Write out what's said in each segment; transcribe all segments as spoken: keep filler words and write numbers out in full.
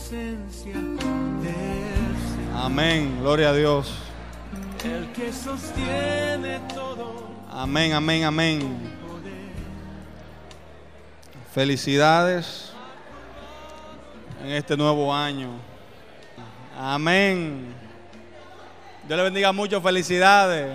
presencia del Señor. Amén, gloria a Dios. El que sostiene todo. Amén, amén, amén. Felicidades en este nuevo año. Amén. Dios le bendiga mucho, felicidades.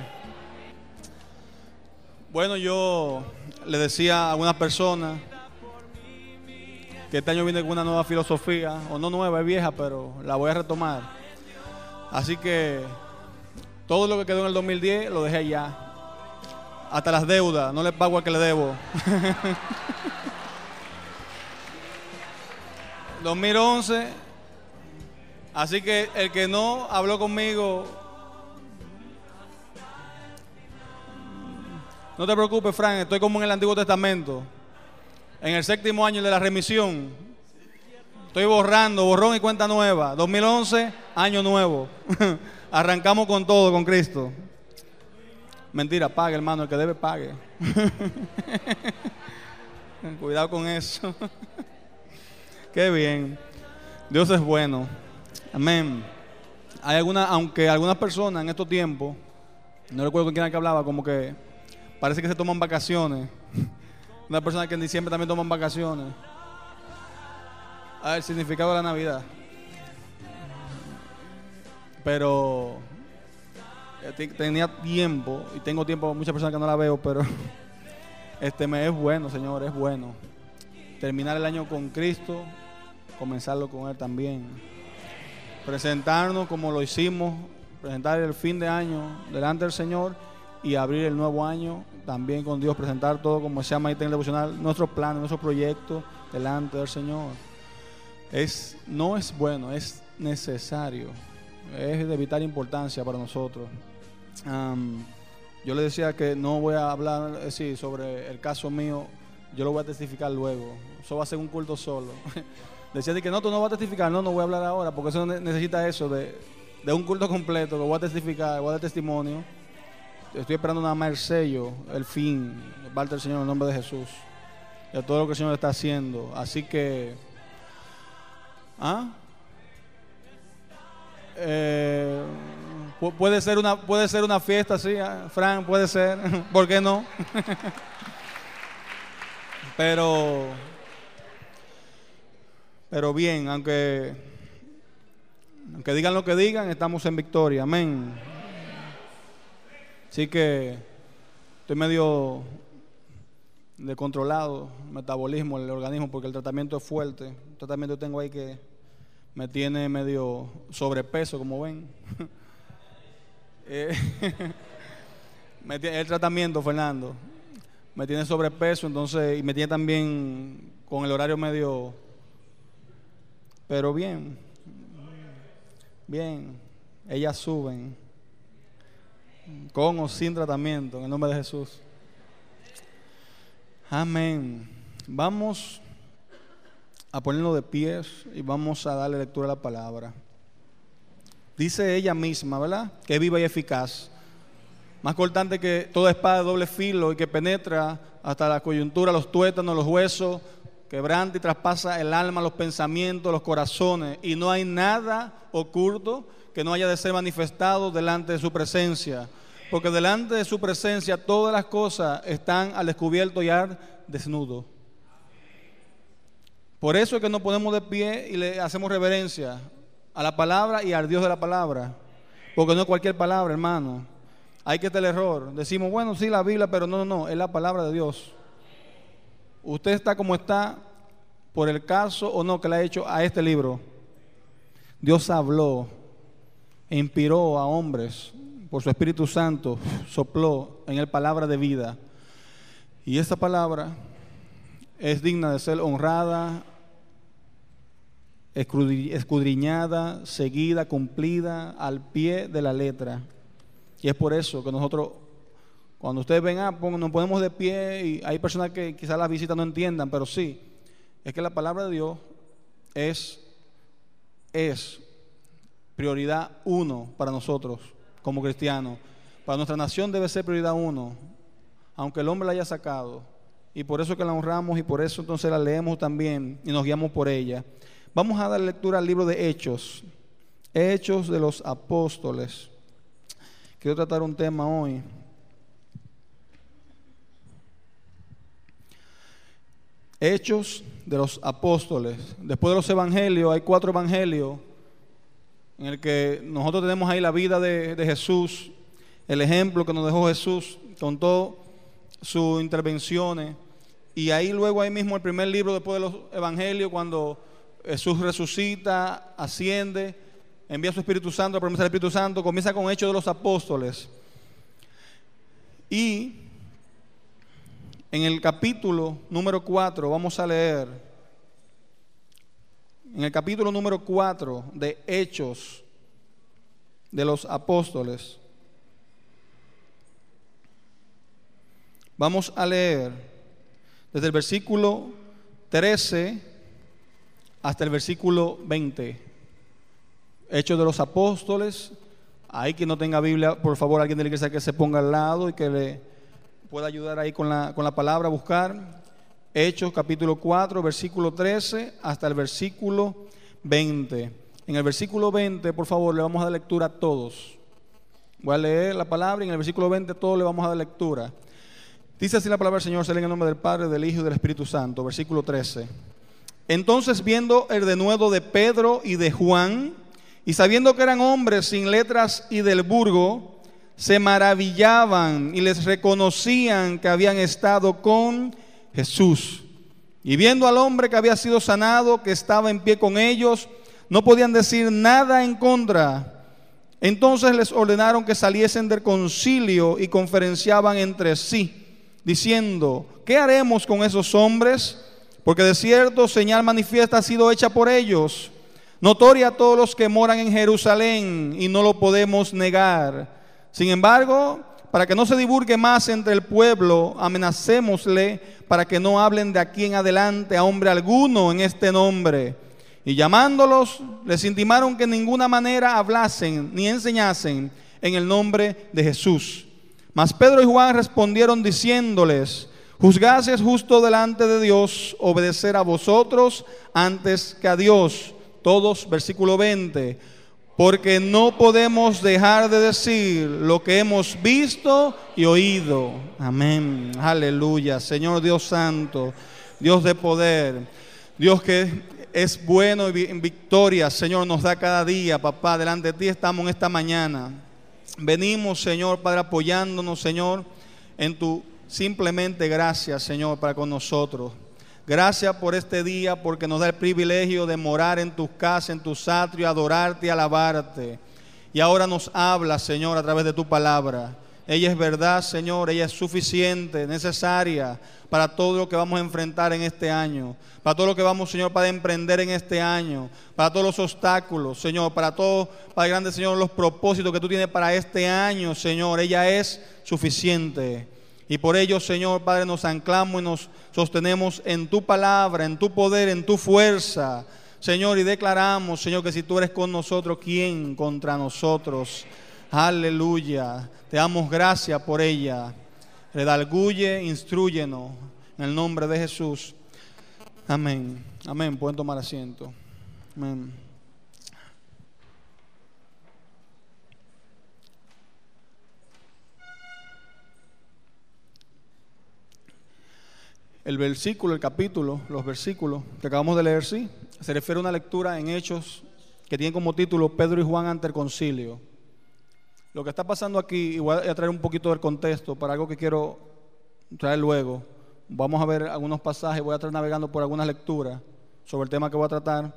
Bueno, yo le decía a algunas personas que este año viene con una nueva filosofía, o no nueva, es vieja, pero la voy a retomar. Así que todo lo que quedó en el dos mil diez lo dejé ya. Hasta las deudas, no le pago al que le debo. dos mil once, así que el que no habló conmigo, no te preocupes, Frank, estoy como en el Antiguo Testamento, en el séptimo año de la remisión. Estoy borrando, borrón y cuenta nueva. dos mil once, año nuevo. Arrancamos con todo, con Cristo. Mentira, pague, hermano, el que debe pague. Cuidado con eso. Qué bien. Dios es bueno. Amén. Hay alguna, aunque algunas personas en estos tiempos, no recuerdo con quién era que hablaba, como que parece que se toman vacaciones. Una persona que en diciembre también toman vacaciones. Ah, el significado de la Navidad. Pero tenía tiempo, y tengo tiempo, muchas personas que no la veo, pero este mes es bueno, Señor, es bueno. Terminar el año con Cristo, comenzarlo con Él también. Presentarnos como lo hicimos, presentar el fin de año delante del Señor y abrir el nuevo año también con Dios, presentar todo como se llama ahí en el devocional, nuestros planes, nuestros proyectos delante del Señor. Es, no es bueno, es necesario, es de vital importancia para nosotros. Um, yo le decía que no voy a hablar eh, sí, sobre el caso mío, yo lo voy a testificar luego, eso va a ser un culto solo. Decía de que no, tú no vas a testificar, no, no voy a hablar ahora, porque eso necesita eso de, de un culto completo, que voy a testificar, voy a dar testimonio. Estoy esperando nada más el sello, el fin, de parte del Señor en el nombre de Jesús, de todo lo que el Señor está haciendo. Así que, ¿ah? Eh, puede ser una, puede ser una fiesta, sí, ¿eh? Frank, puede ser, ¿por qué no? Pero, pero bien, aunque, aunque digan lo que digan, estamos en victoria, amén. Así que estoy medio descontrolado, metabolismo, el organismo, porque el tratamiento es fuerte. El tratamiento que tengo ahí que me tiene medio sobrepeso, como ven. eh, me tiene, el tratamiento, Fernando, me tiene sobrepeso, entonces, y me tiene también con el horario medio, pero bien, bien, ellas suben, con o sin tratamiento, en el nombre de Jesús. Amén. Vamos a ponerlo de pies y vamos a darle lectura a la palabra. Dice ella misma, ¿verdad? Que es viva y eficaz, más cortante que toda espada de doble filo y que penetra hasta la coyuntura, los tuétanos, los huesos, quebranta y traspasa el alma, los pensamientos, los corazones, y no hay nada oculto que no haya de ser manifestado delante de su presencia, porque delante de su presencia todas las cosas están al descubierto y al desnudo. Por eso es que nos ponemos de pie y le hacemos reverencia a la palabra y al Dios de la palabra, porque no es cualquier palabra, hermano. Hay que tener el error. Decimos, bueno, sí, la Biblia, pero no, no, no, es la palabra de Dios. Usted está como está por el caso o no que le ha hecho a este libro. Dios habló e inspiró a hombres por su Espíritu Santo, sopló en él palabra de vida. Y esta palabra es digna de ser honrada, escudriñada, seguida, cumplida al pie de la letra. Y es por eso que nosotros, cuando ustedes ven, ah, nos ponemos de pie, y hay personas que quizás las visitas no entiendan, pero sí, es que la palabra de Dios es, es prioridad uno para nosotros como cristianos. Para nuestra nación debe ser prioridad uno, aunque el hombre la haya sacado. Y por eso que la honramos y por eso entonces la leemos también y nos guiamos por ella. Vamos a dar lectura al libro de Hechos, Hechos de los Apóstoles. Quiero tratar un tema hoy. Hechos de los Apóstoles. Después de los evangelios, hay cuatro evangelios en el que nosotros tenemos ahí la vida de, de Jesús, el ejemplo que nos dejó Jesús con todas sus intervenciones. Y ahí luego, ahí mismo, el primer libro después de los evangelios, cuando Jesús resucita, asciende, envía a su Espíritu Santo, la promesa del Espíritu Santo, comienza con Hechos de los Apóstoles. Y en el capítulo número cuatro vamos a leer, en el capítulo número cuatro de Hechos de los Apóstoles, vamos a leer desde el versículo trece hasta el versículo veinte. Hechos de los Apóstoles. Ahí quien no tenga Biblia, por favor, alguien de la iglesia que se ponga al lado y que le pueda ayudar ahí con la, con la palabra a buscar. Hechos capítulo cuatro, versículo trece hasta el versículo veinte. En el versículo veinte, por favor, le vamos a dar lectura a todos. Voy a leer la palabra y en el versículo veinte todos le vamos a dar lectura. Dice así la palabra del Señor, se lee en el nombre del Padre, del Hijo y del Espíritu Santo. Versículo trece. Entonces, viendo el denuedo de Pedro y de Juan, y sabiendo que eran hombres sin letras y del burgo, se maravillaban y les reconocían que habían estado con Jesús. Y viendo al hombre que había sido sanado, que estaba en pie con ellos, no podían decir nada en contra. Entonces les ordenaron que saliesen del concilio y conferenciaban entre sí, diciendo: ¿qué haremos con esos hombres? Porque de cierto señal manifiesta ha sido hecha por ellos, notoria a todos los que moran en Jerusalén, y no lo podemos negar. Sin embargo, para que no se divulgue más entre el pueblo, amenacémosle para que no hablen de aquí en adelante a hombre alguno en este nombre. Y llamándolos, les intimaron que en ninguna manera hablasen ni enseñasen en el nombre de Jesús. Mas Pedro y Juan respondieron diciéndoles: juzgad es justo delante de Dios obedecer a vosotros antes que a Dios. Todos, versículo veinte. Porque no podemos dejar de decir lo que hemos visto y oído. Amén. Aleluya. Señor Dios santo, Dios de poder, Dios que es bueno y en victoria, Señor, nos da cada día, papá. Delante de ti estamos en esta mañana. Venimos, Señor, Padre, apoyándonos, Señor, en tu simplemente gracias, Señor, para con nosotros. Gracias por este día, porque nos da el privilegio de morar en tus casas, en tus atrios, adorarte y alabarte. Y ahora nos habla, Señor, a través de tu palabra. Ella es verdad, Señor, ella es suficiente, necesaria para todo lo que vamos a enfrentar en este año, para todo lo que vamos, Señor, para emprender en este año, para todos los obstáculos, Señor, para todo, Padre grande, Señor, los propósitos que tú tienes para este año, Señor. Ella es suficiente. Y por ello, Señor, Padre, nos anclamos y nos sostenemos en tu palabra, en tu poder, en tu fuerza, Señor, y declaramos, Señor, que si tú eres con nosotros, ¿quién contra nosotros? Aleluya. Te damos gracias por ella. Redarguye, instrúyenos en el nombre de Jesús. Amén. Amén. Pueden tomar asiento. Amén. El versículo, el capítulo, los versículos que acabamos de leer, sí, se refiere a una lectura en Hechos que tiene como título Pedro y Juan ante el concilio. Lo que está pasando aquí, y voy a traer un poquito del contexto para algo que quiero traer luego. Vamos a ver algunos pasajes, voy a estar navegando por algunas lecturas sobre el tema que voy a tratar.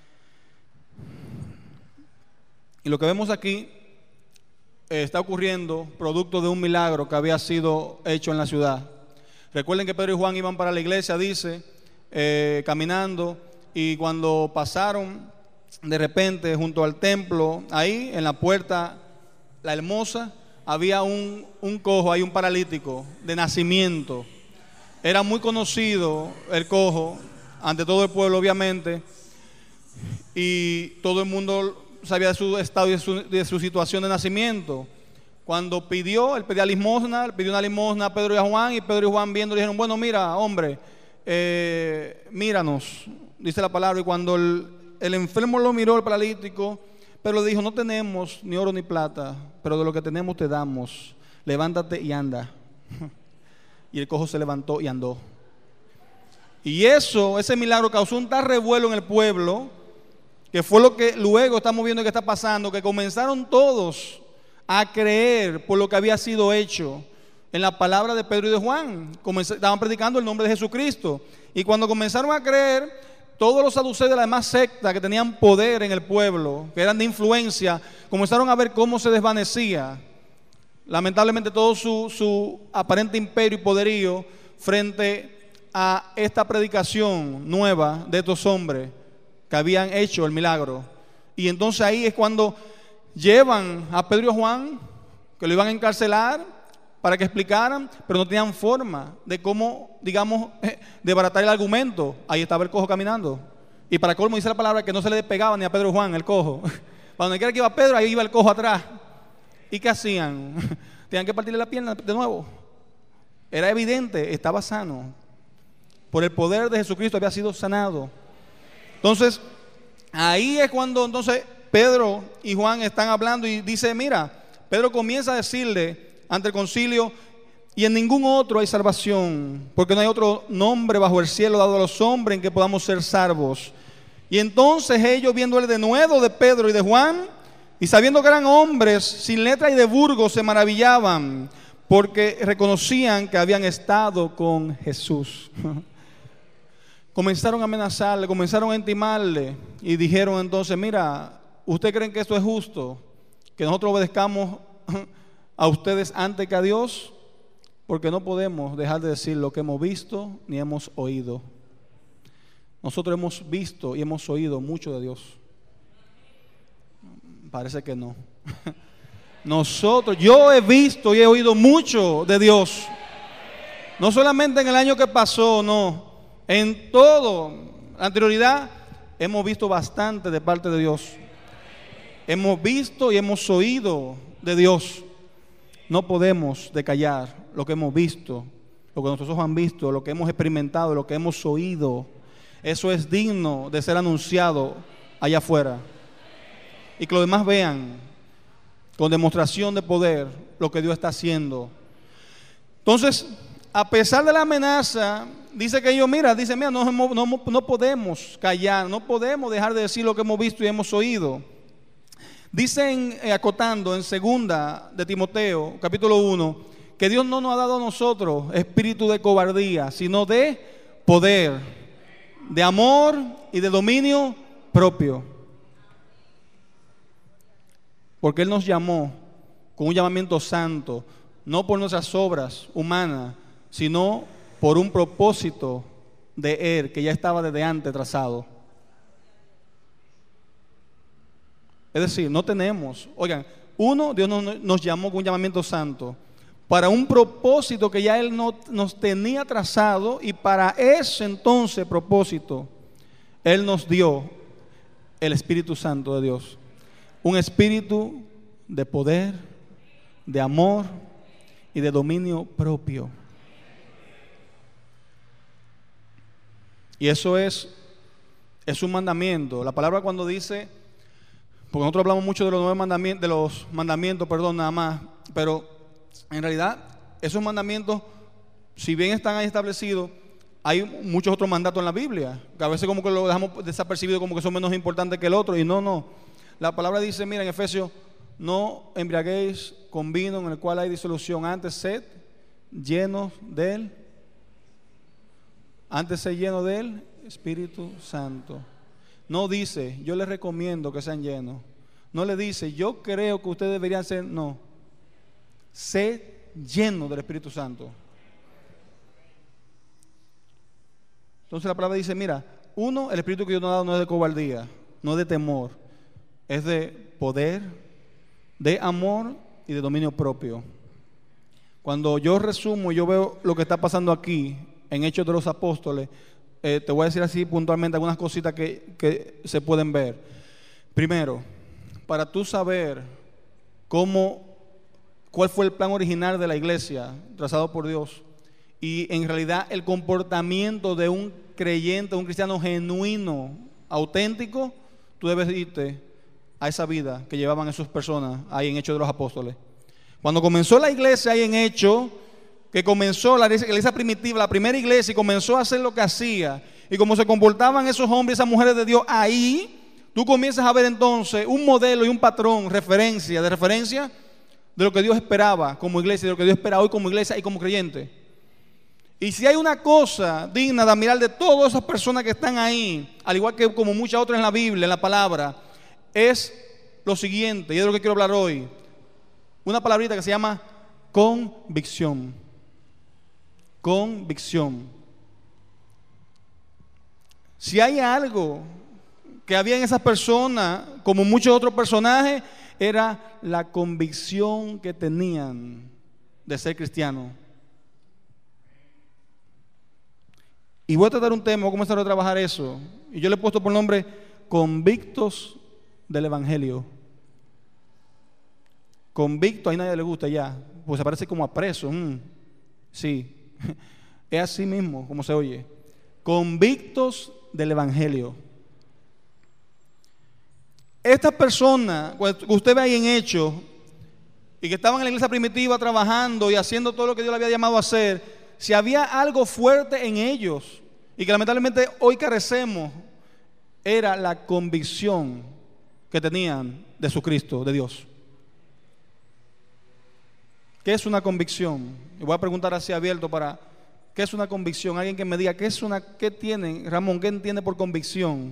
Y lo que vemos aquí eh, está ocurriendo producto de un milagro que había sido hecho en la ciudad. Recuerden que Pedro y Juan iban para la iglesia, dice, eh, caminando, y cuando pasaron de repente junto al templo, ahí en la puerta La Hermosa, había un, un cojo, hay un paralítico de nacimiento. Era muy conocido el cojo ante todo el pueblo, obviamente, y todo el mundo sabía de su estado y de su, de su situación de nacimiento. Cuando pidió, él pedía limosna, él pidió una limosna a Pedro y a Juan, y Pedro y Juan viendo dijeron: bueno, mira, hombre, eh, míranos, dice la palabra. Y cuando el, el enfermo lo miró, el paralítico, pero le dijo, no tenemos ni oro ni plata, pero de lo que tenemos te damos. Levántate y anda. Y el cojo se levantó y andó. Y eso, ese milagro causó un tal revuelo en el pueblo, que fue lo que luego estamos viendo que está pasando, que comenzaron todos a creer por lo que había sido hecho en la palabra de Pedro y de Juan. Estaban predicando el nombre de Jesucristo. Y cuando comenzaron a creer, todos los saduceos de la demás secta que tenían poder en el pueblo, que eran de influencia, comenzaron a ver cómo se desvanecía lamentablemente todo su, su aparente imperio y poderío frente a esta predicación nueva de estos hombres que habían hecho el milagro. Y entonces ahí es cuando llevan a Pedro y a Juan, que lo iban a encarcelar para que explicaran, pero no tenían forma de cómo, digamos, desbaratar el argumento. Ahí estaba el cojo caminando. Y para colmo dice la palabra que no se le despegaba ni a Pedro y Juan el cojo. Para donde quiera que iba Pedro, ahí iba el cojo atrás. ¿Y qué hacían? Tenían que partirle la pierna de nuevo. Era evidente, estaba sano. Por el poder de Jesucristo había sido sanado. Entonces, ahí es cuando entonces Pedro y Juan están hablando y dice, mira, Pedro comienza a decirle ante el concilio, y en ningún otro hay salvación, porque no hay otro nombre bajo el cielo dado a los hombres en que podamos ser salvos. Y entonces ellos, viendo el denuedo de Pedro y de Juan, y sabiendo que eran hombres sin letra y de burgos, se maravillaban, porque reconocían que habían estado con Jesús. Comenzaron a amenazarle, comenzaron a intimarle, y dijeron entonces, mira, ¿ustedes creen que esto es justo? Que nosotros obedezcamos a ustedes antes que a Dios, porque no podemos dejar de decir lo que hemos visto ni hemos oído. Nosotros hemos visto y hemos oído mucho de Dios. Parece que no. Nosotros, yo he visto y he oído mucho de Dios. No solamente en el año que pasó, no. En todo, la anterioridad, hemos visto bastante de parte de Dios. Hemos visto y hemos oído de Dios. No podemos decallar lo que hemos visto, lo que nuestros ojos han visto, lo que hemos experimentado, lo que hemos oído. Eso es digno de ser anunciado allá afuera. Y que los demás vean con demostración de poder lo que Dios está haciendo. Entonces, a pesar de la amenaza, dice que ellos, mira, dice, mira, no, no, no podemos callar, no podemos dejar de decir lo que hemos visto y hemos oído. Dicen, eh, acotando en segunda de Timoteo, capítulo uno, que Dios no nos ha dado a nosotros espíritu de cobardía, sino de poder, de amor y de dominio propio. Porque Él nos llamó con un llamamiento santo, no por nuestras obras humanas, sino por un propósito de Él que ya estaba desde antes trazado. Es decir, no tenemos, oigan, uno, Dios nos, nos llamó con un llamamiento santo para un propósito que ya Él no, nos tenía trazado, y para ese entonces propósito Él nos dio el Espíritu Santo de Dios. Un espíritu de poder, de amor y de dominio propio. Y eso es, es un mandamiento. La palabra cuando dice, porque nosotros hablamos mucho de los nueve mandamientos, de los mandamientos, perdón, nada más, pero en realidad esos mandamientos, si bien están ahí establecidos, hay muchos otros mandatos en la Biblia, que a veces como que lo dejamos desapercibido, como que son menos importantes que el otro, y no, no. La palabra dice, mira en Efesios, no embriaguéis con vino en el cual hay disolución, antes sed llenos del, antes sed llenos del Espíritu Santo. No dice, yo les recomiendo que sean llenos. No le dice, yo creo que ustedes deberían ser, no. Sed llenos del Espíritu Santo. Entonces la palabra dice, mira, uno, el Espíritu que Dios nos ha dado no es de cobardía, no es de temor, es de poder, de amor y de dominio propio. Cuando yo resumo, yo veo lo que está pasando aquí en Hechos de los Apóstoles. Eh, te voy a decir así puntualmente algunas cositas que, que se pueden ver. Primero, para tú saber cómo, cuál fue el plan original de la iglesia trazado por Dios, y en realidad el comportamiento de un creyente, un cristiano genuino, auténtico, tú debes irte a esa vida que llevaban esas personas ahí en Hechos de los Apóstoles. Cuando comenzó la iglesia ahí en Hechos, que comenzó la iglesia, la iglesia primitiva, la primera iglesia, y comenzó a hacer lo que hacía, y cómo se comportaban esos hombres y esas mujeres de Dios ahí, tú comienzas a ver entonces un modelo y un patrón, referencia, de referencia de lo que Dios esperaba como iglesia, de lo que Dios espera hoy como iglesia y como creyente. Y si hay una cosa digna de admirar de todas esas personas que están ahí, al igual que como muchas otras en la Biblia, en la palabra, es lo siguiente, y es de lo que quiero hablar hoy. Una palabrita que se llama convicción. Convicción. Si hay algo que había en esas personas, como muchos otros personajes, era la convicción que tenían de ser cristianos. Y voy a tratar un tema, voy a comenzar a trabajar eso. Y yo le he puesto por nombre convictos del Evangelio. Convicto, a nadie le gusta ya, pues se parece como a preso. Mm, sí, es así mismo como se oye. Convictos del Evangelio. Estas personas que usted ve ahí en Hechos y que estaban en la iglesia primitiva trabajando y haciendo todo lo que Dios le había llamado a hacer, si había algo fuerte en ellos y que lamentablemente hoy carecemos, era la convicción que tenían de su Cristo, de Dios. ¿Qué es una convicción? Y voy a preguntar así abierto para, ¿qué es una convicción? Alguien que me diga, ¿qué es una, qué tiene, Ramón, qué entiende por convicción?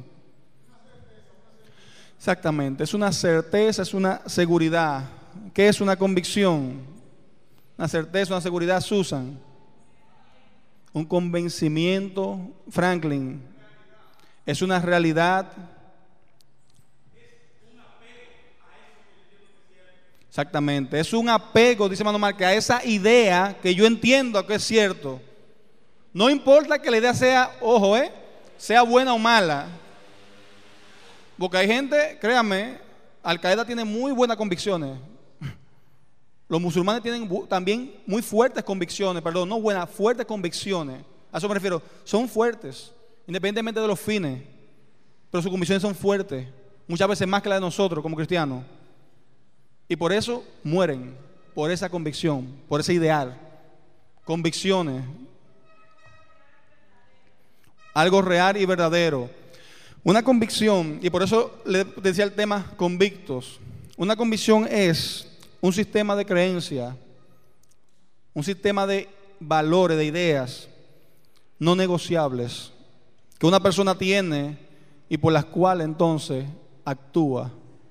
Exactamente, es una certeza, es una seguridad. ¿Qué es una convicción? Una certeza, una seguridad, Susan. Un convencimiento, Franklin. Es una realidad. Exactamente, es un apego, dice Mano Marque, a esa idea que yo entiendo que es cierto. No importa que la idea sea, ojo, eh, sea buena o mala. Porque hay gente, créanme, Al Qaeda tiene muy buenas convicciones. Los musulmanes tienen también muy fuertes convicciones, perdón, no buenas, fuertes convicciones. A eso me refiero, son fuertes, independientemente de los fines, pero sus convicciones son fuertes, muchas veces más que las de nosotros como cristianos. Y por eso mueren, por esa convicción, por ese ideal. Convicciones. Algo real y verdadero. Una convicción, y por eso le decía el tema convictos. Una convicción es un sistema de creencia, un sistema de valores, de ideas no negociables que una persona tiene y por las cuales entonces actúa.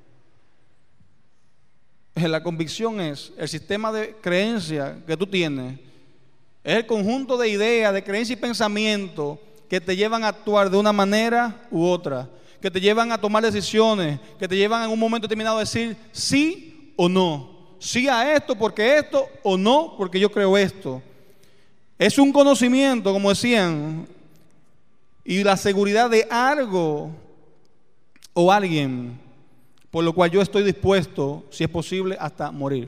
La convicción es el sistema de creencia que tú tienes, es el conjunto de ideas, de creencias y pensamientos que te llevan a actuar de una manera u otra, que te llevan a tomar decisiones, que te llevan en un momento determinado a decir sí o no, sí a esto porque esto, o no porque yo creo esto. Es un conocimiento, como decían, y la seguridad de algo o alguien por lo cual yo estoy dispuesto, si es posible, hasta morir.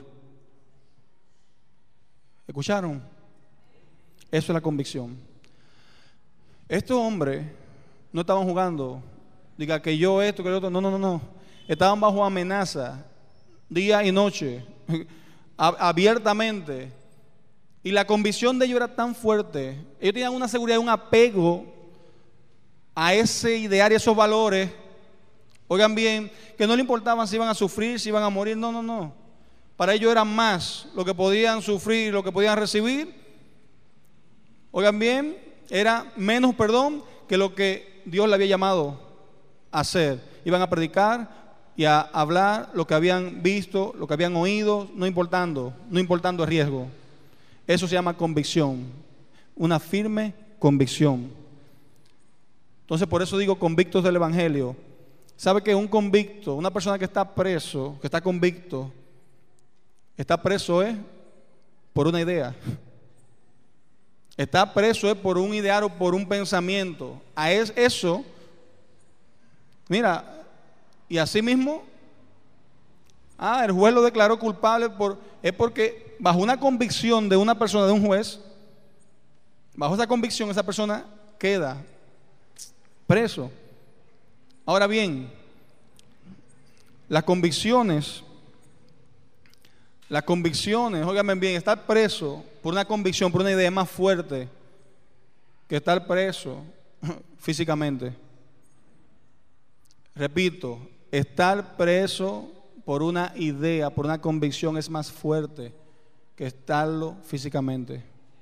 ¿Escucharon? Eso es la convicción. Estos hombres no estaban jugando, diga que yo esto, que lo otro, no, no, no, no. Estaban bajo amenaza, día y noche, abiertamente. Y la convicción de ellos era tan fuerte, ellos tenían una seguridad, un apego a ese ideal y esos valores. Oigan bien, que no le importaban si iban a sufrir, si iban a morir, no, no, no. Para ellos era más lo que podían sufrir, lo que podían recibir. Oigan bien, era menos, perdón, que lo que Dios le había llamado a hacer. Iban a predicar y a hablar lo que habían visto, lo que habían oído, no importando, no importando el riesgo. Eso se llama convicción, una firme convicción. Entonces, por eso digo convictos del Evangelio. ¿Sabe que un convicto, una persona que está preso, que está convicto, está preso es por una idea? Está preso es por un ideal o por un pensamiento. A eso, mira, y así mismo, ah, el juez lo declaró culpable por, es porque bajo una convicción de una persona, de un juez, bajo esa convicción esa persona queda preso. Ahora bien, Las convicciones, las convicciones, óigame bien, estar preso por una convicción, por una idea es más fuerte que estar preso físicamente. Repito, estar preso por una idea, por una convicción es más fuerte que estarlo físicamente.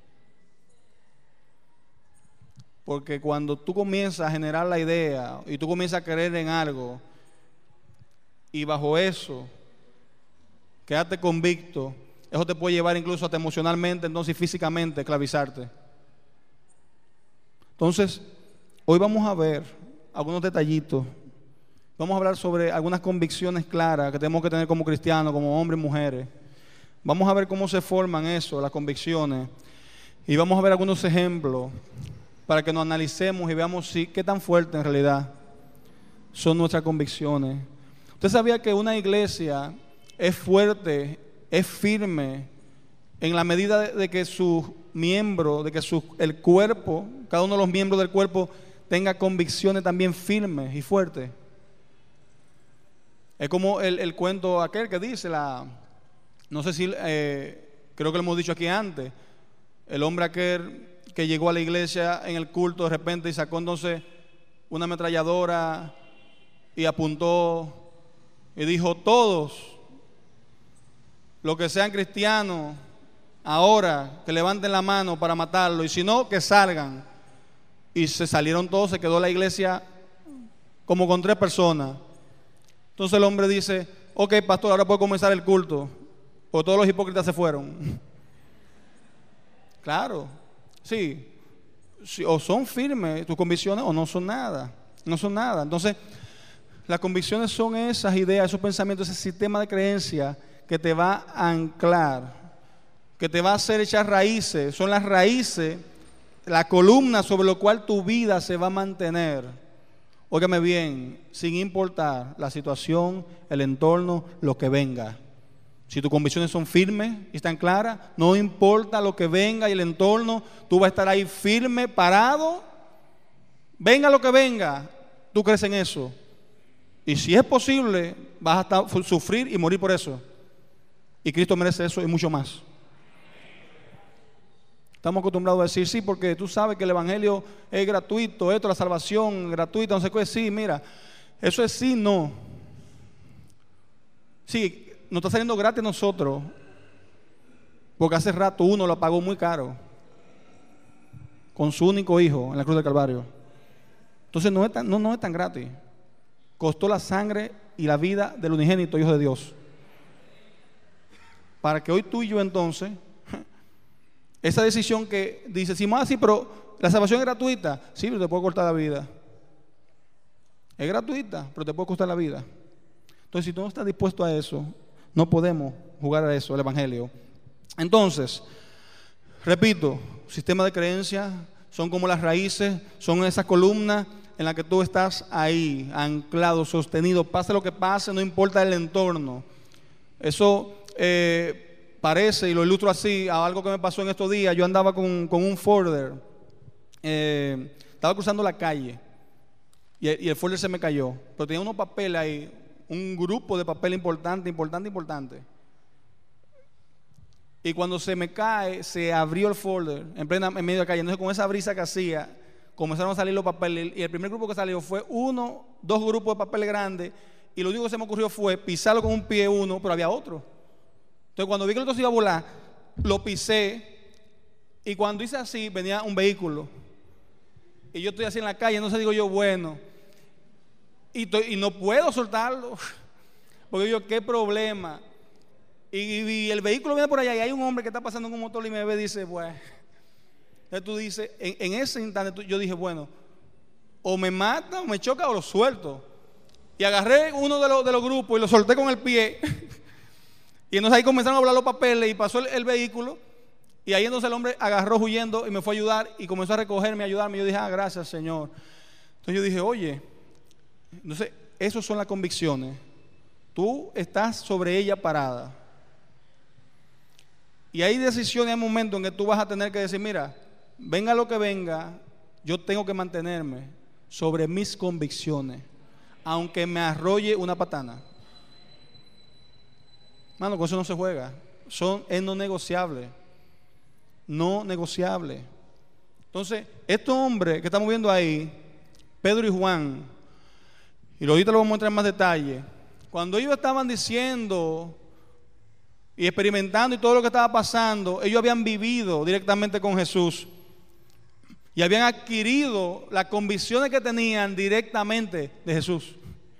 Porque cuando tú comienzas a generar la idea y tú comienzas a creer en algo y bajo eso quedarte convicto, eso te puede llevar incluso hasta emocionalmente, entonces físicamente, esclavizarte. Entonces, hoy vamos a ver algunos detallitos. Vamos a hablar sobre algunas convicciones claras que tenemos que tener como cristianos, como hombres y mujeres. Vamos a ver cómo se forman eso, las convicciones. Y vamos a ver algunos ejemplos para que nos analicemos y veamos si, qué tan fuertes en realidad son nuestras convicciones. ¿Usted sabía que una iglesia es fuerte, es firme, en la medida de, de que sus miembros, de que su, el cuerpo, cada uno de los miembros del cuerpo tenga convicciones también firmes y fuertes? Es como el, el cuento aquel que dice, la, no sé si, eh, creo que lo hemos dicho aquí antes, el hombre aquel que llegó a la iglesia en el culto de repente y sacó entonces una ametralladora y apuntó y dijo: todos los que sean cristianos ahora que levanten la mano para matarlo, y si no, que salgan. Y se salieron todos, se quedó la iglesia como con tres personas. Entonces el hombre dice: ok, pastor, ahora puede comenzar el culto, porque todos los hipócritas se fueron. Claro, sí, sí, o son firmes tus convicciones o no son nada, no son nada. Entonces, las convicciones son esas ideas, esos pensamientos, ese sistema de creencia que te va a anclar, que te va a hacer echar raíces. Son las raíces, la columna sobre la cual tu vida se va a mantener. Óigame bien, sin importar la situación, el entorno, lo que venga. Si tus convicciones son firmes y están claras, no importa lo que venga y el entorno, tú vas a estar ahí firme, parado. Venga lo que venga, tú crees en eso. Y si es posible, vas a estar, sufrir y morir por eso. Y Cristo merece eso y mucho más. Estamos acostumbrados a decir sí, porque tú sabes que el evangelio es gratuito, esto, la salvación gratuita, no sé qué. Sí, mira, eso es sí, no. Sí, nos está saliendo gratis a nosotros, porque hace rato uno lo pagó muy caro, con su único hijo en la cruz del Calvario. Entonces no es tan, no, no es tan gratis. Costó la sangre y la vida del unigénito Hijo de Dios, para que hoy tú y yo entonces, esa decisión que dice, si más sí, pero la salvación es gratuita, sí, pero te puede costar la vida. Es gratuita, pero te puede costar la vida. Entonces, si tú no estás dispuesto a eso, no podemos jugar a eso, el evangelio. Entonces, repito, sistema de creencias son como las raíces, son esas columnas en las que tú estás ahí, anclado, sostenido, pase lo que pase, no importa el entorno. Eso eh, parece, y lo ilustro así, a algo que me pasó en estos días. Yo andaba con, con un Forder, eh, estaba cruzando la calle, y el, y el Forder se me cayó, pero tenía unos papeles ahí, un grupo de papel importante, importante, importante. Y cuando se me cae, se abrió el folder en plena, en medio de la calle. Entonces, con esa brisa que hacía, comenzaron a salir los papeles. Y el primer grupo que salió fue uno, dos grupos de papeles grandes. Y lo único que se me ocurrió fue pisarlo con un pie uno, pero había otro. Entonces, cuando vi que el otro se iba a volar, lo pisé. Y cuando hice así, venía un vehículo. Y yo estoy así en la calle, entonces digo yo, bueno. Y, estoy, y no puedo soltarlo. Porque yo, qué problema. Y, y el vehículo viene por allá y hay un hombre que está pasando con un motor y me ve y dice, bueno. Entonces tú dices, en, en ese instante yo dije, bueno, o me mata, o me choca, o lo suelto. Y agarré uno de los, de los grupos y lo solté con el pie. Y entonces ahí comenzaron a hablar los papeles y pasó el, el vehículo. Y ahí entonces el hombre agarró huyendo y me fue a ayudar y comenzó a recogerme, a ayudarme. Y yo dije, ah, gracias, Señor. Entonces yo dije, oye, entonces esas son las convicciones. Tú estás sobre ella parada. Y hay decisiones, hay momentos en que tú vas a tener que decir, mira, venga lo que venga, yo tengo que mantenerme sobre mis convicciones, aunque me arrolle una patana. Mano, con eso no se juega. Son, es no negociable. No negociable. Entonces, estos hombres que estamos viendo ahí, Pedro y Juan, y ahorita lo vamos a mostrar en más detalle, cuando ellos estaban diciendo y experimentando y todo lo que estaba pasando, ellos habían vivido directamente con Jesús y habían adquirido las convicciones que tenían directamente de Jesús.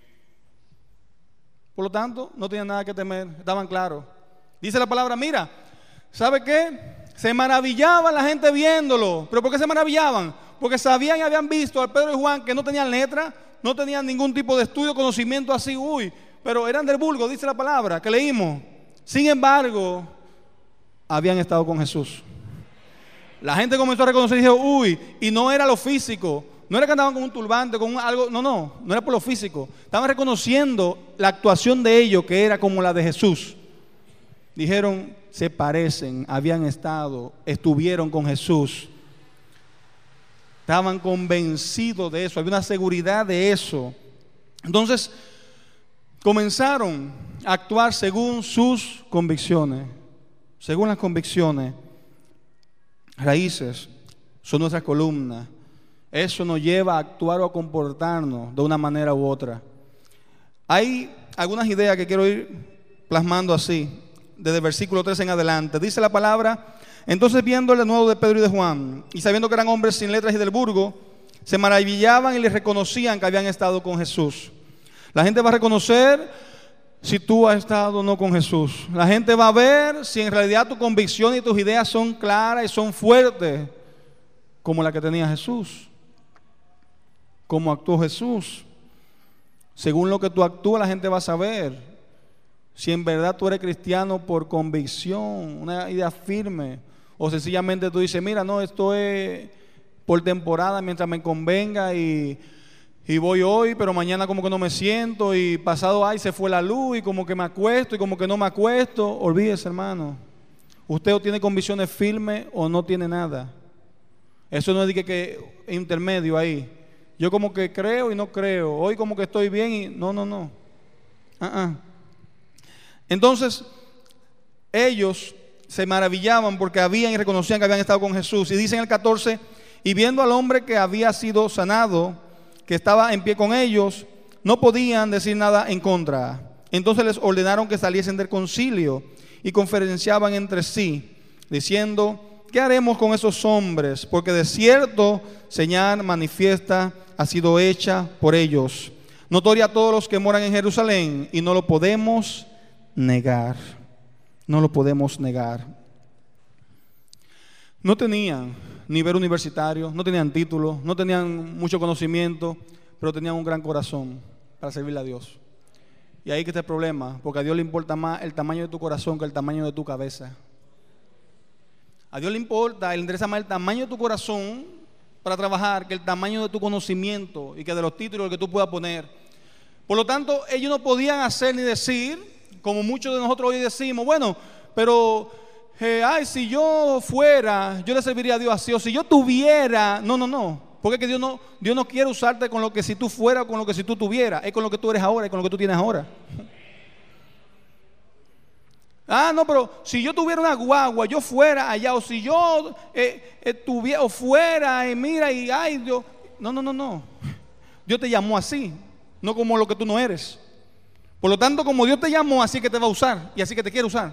Por lo tanto, no tenían nada que temer, estaban claros. Dice la palabra, mira, ¿sabe qué? Se maravillaba la gente viéndolo. ¿Pero por qué se maravillaban? Porque sabían y habían visto a Pedro y Juan que no tenían letra, no tenían ningún tipo de estudio, conocimiento así, uy, pero eran del vulgo, dice la palabra, que leímos. Sin embargo, habían estado con Jesús. La gente comenzó a reconocer y dijo, uy, y no era lo físico, no era que andaban con un turbante, con un algo, no, no, no era por lo físico. Estaban reconociendo la actuación de ellos que era como la de Jesús. Dijeron, se parecen, habían estado, estuvieron con Jesús. Estaban convencidos de eso, había una seguridad de eso. Entonces, comenzaron a actuar según sus convicciones. Según las convicciones. Raíces son nuestras columnas. Eso nos lleva a actuar o a comportarnos de una manera u otra. Hay algunas ideas que quiero ir plasmando así, desde el versículo tres en adelante. Dice la palabra, entonces viendo el nuevo de Pedro y de Juan, y sabiendo que eran hombres sin letras y del burgo, se maravillaban y les reconocían que habían estado con Jesús. La gente va a reconocer si tú has estado o no con Jesús. La gente va a ver si en realidad tu convicción y tus ideas son claras y son fuertes, como la que tenía Jesús. Como actuó Jesús. Según lo que tú actúas, la gente va a saber si en verdad tú eres cristiano por convicción, una idea firme, o sencillamente tú dices, mira, no, esto es por temporada mientras me convenga y, y voy hoy, pero mañana como que no me siento y pasado ay se fue la luz y como que me acuesto y como que no me acuesto. Olvídese, hermano. Usted o tiene convicciones firmes o no tiene nada. Eso no es de que, que intermedio ahí. Yo como que creo y no creo. Hoy como que estoy bien y no, no, no. Uh-uh. Entonces, ellos se maravillaban porque habían y reconocían que habían estado con Jesús. Y dice en el catorce, y viendo al hombre que había sido sanado, que estaba en pie con ellos, no podían decir nada en contra. Entonces les ordenaron que saliesen del concilio y conferenciaban entre sí, diciendo, ¿qué haremos con esos hombres? Porque de cierto señal manifiesta ha sido hecha por ellos, notoria a todos los que moran en Jerusalén, y no lo podemos negar. No lo podemos negar. No tenían nivel universitario, no tenían título, no tenían mucho conocimiento, pero tenían un gran corazón para servirle a Dios. Y ahí que está el problema, porque a Dios le importa más el tamaño de tu corazón que el tamaño de tu cabeza. A Dios le importa, le interesa más el tamaño de tu corazón para trabajar que el tamaño de tu conocimiento y que de los títulos que tú puedas poner. Por lo tanto, ellos no podían hacer ni decir, como muchos de nosotros hoy decimos, bueno, pero, eh, ay, si yo fuera, yo le serviría a Dios así, o si yo tuviera, no, no, no, porque es que Dios no, Dios no quiere usarte con lo que si tú fueras, con lo que si tú tuvieras, es con lo que tú eres ahora, es con lo que tú tienes ahora. Ah, no, pero si yo tuviera una guagua, yo fuera allá, o si yo eh, eh, tuviera, o fuera, y mira, y ay, Dios, no, no, no, no, Dios te llamó así, no como lo que tú no eres. Por lo tanto, como Dios te llamó, así que te va a usar y así que te quiere usar.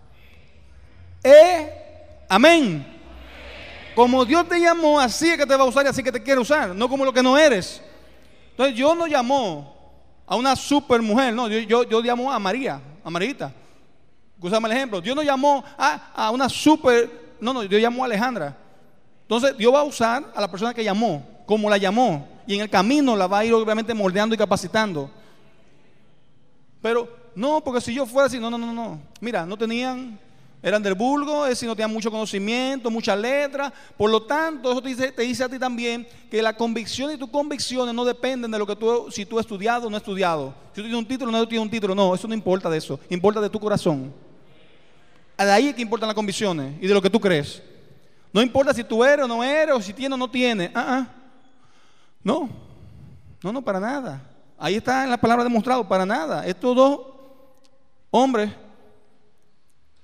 ¿Eh? Amén. Como Dios te llamó, así es que te va a usar y así que te quiere usar, no como lo que no eres. Entonces, Dios no llamó a una super mujer, no, yo, yo, yo llamó a María, a Marita. Usame el ejemplo. Dios no llamó a, a una super, no, no, Dios llamó a Alejandra. Entonces, Dios va a usar a la persona que llamó, como la llamó, y en el camino la va a ir obviamente moldeando y capacitando. Pero no, porque si yo fuera así, no, no, no, no. Mira, no tenían, eran del vulgo, es decir, no tenían mucho conocimiento, muchas letras. Por lo tanto, eso te dice, te dice a ti también que la convicción y tus convicciones no dependen de lo que tú, si tú has estudiado o no has estudiado. Si tú tienes un título o no tienes un título, no, eso no importa de eso. Importa de tu corazón. De ahí es que importan las convicciones y de lo que tú crees. No importa si tú eres o no eres, o si tienes o no tienes. Ah, ah. No, no, no, para nada. Ahí está en la palabra demostrado, para nada. Estos dos hombres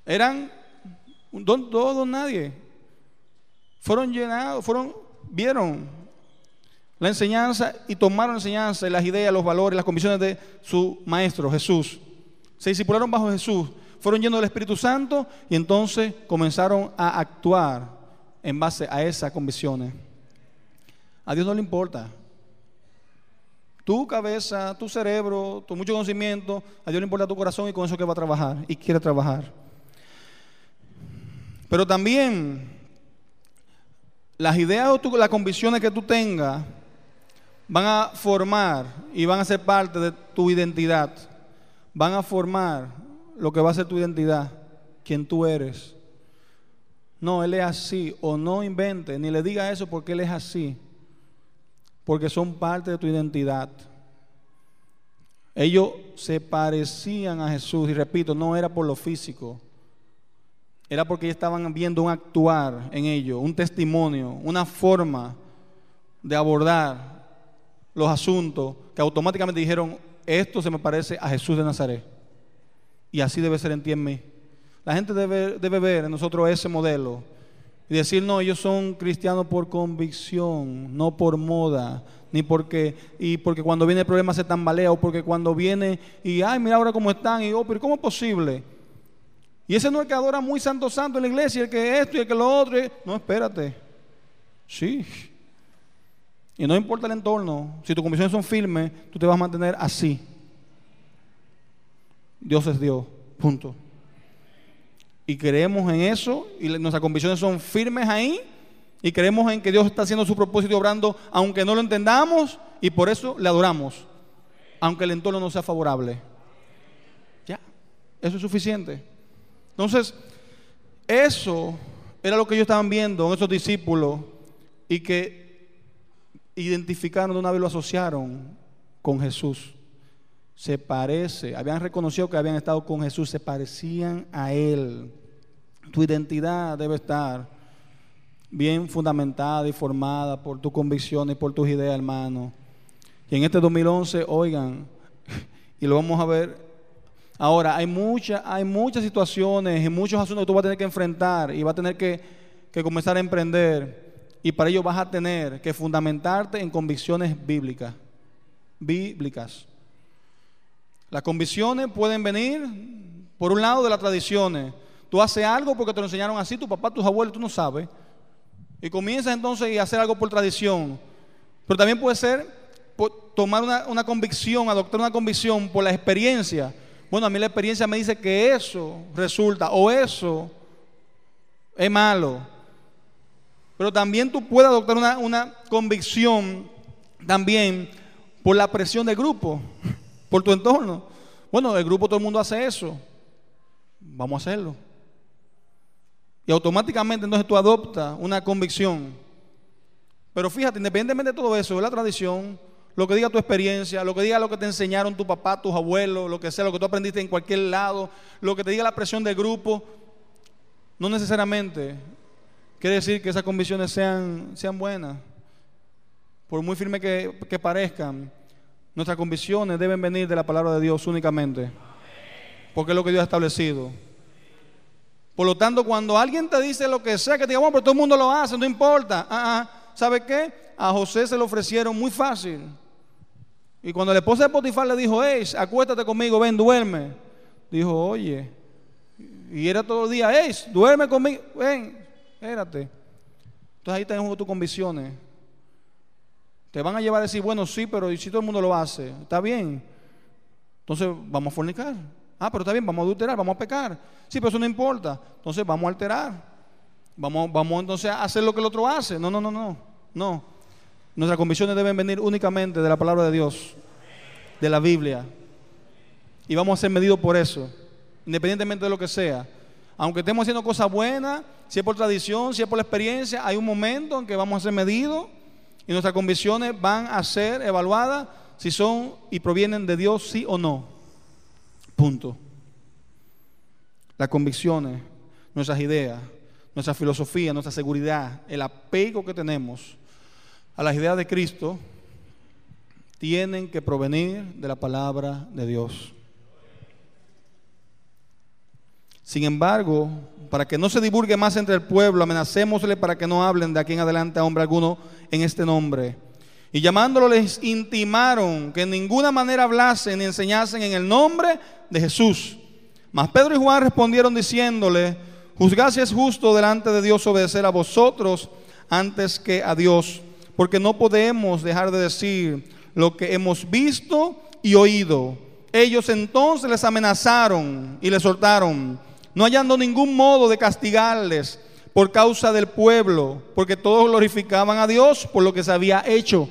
Eran don, todos nadie. Fueron llenados, fueron, vieron la enseñanza y tomaron la enseñanza y las ideas, los valores, las convicciones de su maestro Jesús. Se discipularon bajo Jesús, fueron llenos del Espíritu Santo y entonces comenzaron a actuar en base a esas convicciones. A Dios no le importa tu cabeza, tu cerebro, tu mucho conocimiento. A Dios le importa tu corazón y con eso que va a trabajar y quiere trabajar. Pero también las ideas o tu, las convicciones que tú tengas van a formar y van a ser parte de tu identidad. Van a formar lo que va a ser tu identidad, quien tú eres. No, él es así, o no invente, ni le diga eso porque él es así, porque son parte de tu identidad. Ellos se parecían a Jesús, y repito, no era por lo físico, era porque ellos estaban viendo un actuar en ellos, un testimonio, una forma de abordar los asuntos que automáticamente dijeron: esto se me parece a Jesús de Nazaret, y así debe ser en ti y en mí. La gente debe, debe ver en nosotros ese modelo y decir: no, ellos son cristianos por convicción, no por moda, ni porque, y porque cuando viene el problema se tambalea, o porque cuando viene y ay, mira ahora cómo están, y oh, pero ¿cómo es posible? Y ese no es el que adora muy santo santo en la iglesia, el que esto y el que lo otro. No, espérate. Sí. Y no importa el entorno, si tus convicciones son firmes, tú te vas a mantener así. Dios es Dios, punto. Y creemos en eso, y nuestras convicciones son firmes ahí, y creemos en que Dios está haciendo su propósito y obrando, aunque no lo entendamos, y por eso le adoramos, aunque el entorno no sea favorable. Ya, eso es suficiente. Entonces, eso era lo que ellos estaban viendo en esos discípulos, y que identificaron, de una vez lo asociaron con Jesús. Se parece, habían reconocido que habían estado con Jesús, se parecían a Él. Tu identidad debe estar bien fundamentada y formada por tus convicciones y por tus ideas, hermano. Y en este dos mil once, oigan, y lo vamos a ver ahora, hay, mucha, hay muchas situaciones y muchos asuntos que tú vas a tener que enfrentar y vas a tener que, que comenzar a emprender. Y para ello vas a tener que fundamentarte en convicciones bíblicas. Bíblicas. Las convicciones pueden venir, por un lado, de las tradiciones. Tú haces algo porque te lo enseñaron así, tu papá, tus abuelos, tú no sabes. Y comienzas entonces a hacer algo por tradición. Pero también puede ser por tomar una, una convicción, adoptar una convicción por la experiencia. Bueno, a mí la experiencia me dice que eso resulta, o eso es malo. Pero también tú puedes adoptar una, una convicción también por la presión del grupo, por tu entorno. Bueno, el grupo, todo el mundo hace eso, vamos a hacerlo. Y automáticamente entonces tú adoptas una convicción. Pero fíjate, independientemente de todo eso, de la tradición, lo que diga tu experiencia, lo que diga lo que te enseñaron tu papá, tus abuelos, lo que sea, lo que tú aprendiste en cualquier lado, lo que te diga la presión del grupo, no necesariamente quiere decir que esas convicciones sean, sean buenas. Por muy firmes que, que parezcan, nuestras convicciones deben venir de la palabra de Dios únicamente, porque es lo que Dios ha establecido. Por lo tanto, cuando alguien te dice lo que sea, que te diga, bueno, pero todo el mundo lo hace, no importa. Ah, ah, ¿sabe qué? A José se lo ofrecieron muy fácil. Y cuando la esposa de Potifar le dijo, hey, acuéstate conmigo, ven, duerme. Dijo, oye, y era todo el día, hey, duerme conmigo, ven, espérate. Entonces ahí están en juego tus convicciones. Te van a llevar a decir, bueno, sí, pero ¿y si todo el mundo lo hace? Está bien. Entonces vamos a fornicar. Ah, pero está bien, vamos a adulterar, vamos a pecar. Sí, pero eso no importa. Entonces vamos a alterar. Vamos, vamos entonces a hacer lo que el otro hace. No, no, no, no. No. Nuestras convicciones deben venir únicamente de la palabra de Dios, de la Biblia. Y vamos a ser medidos por eso, independientemente de lo que sea. Aunque estemos haciendo cosas buenas, si es por tradición, si es por la experiencia, hay un momento en que vamos a ser medidos y nuestras convicciones van a ser evaluadas si son y provienen de Dios, sí o no. Punto. Las convicciones, nuestras ideas, nuestra filosofía, nuestra seguridad, el apego que tenemos a las ideas de Cristo tienen que provenir de la palabra de Dios. Sin embargo, para que no se divulgue más entre el pueblo, amenacémosle para que no hablen de aquí en adelante a hombre alguno en este nombre. Y llamándolo les intimaron que en ninguna manera hablasen ni enseñasen en el nombre de Jesús. Mas Pedro y Juan respondieron diciéndole: juzgad si es justo delante de Dios obedecer a vosotros antes que a Dios, porque no podemos dejar de decir lo que hemos visto y oído. Ellos entonces les amenazaron y les soltaron, no hallando ningún modo de castigarles por causa del pueblo, porque todos glorificaban a Dios por lo que se había hecho.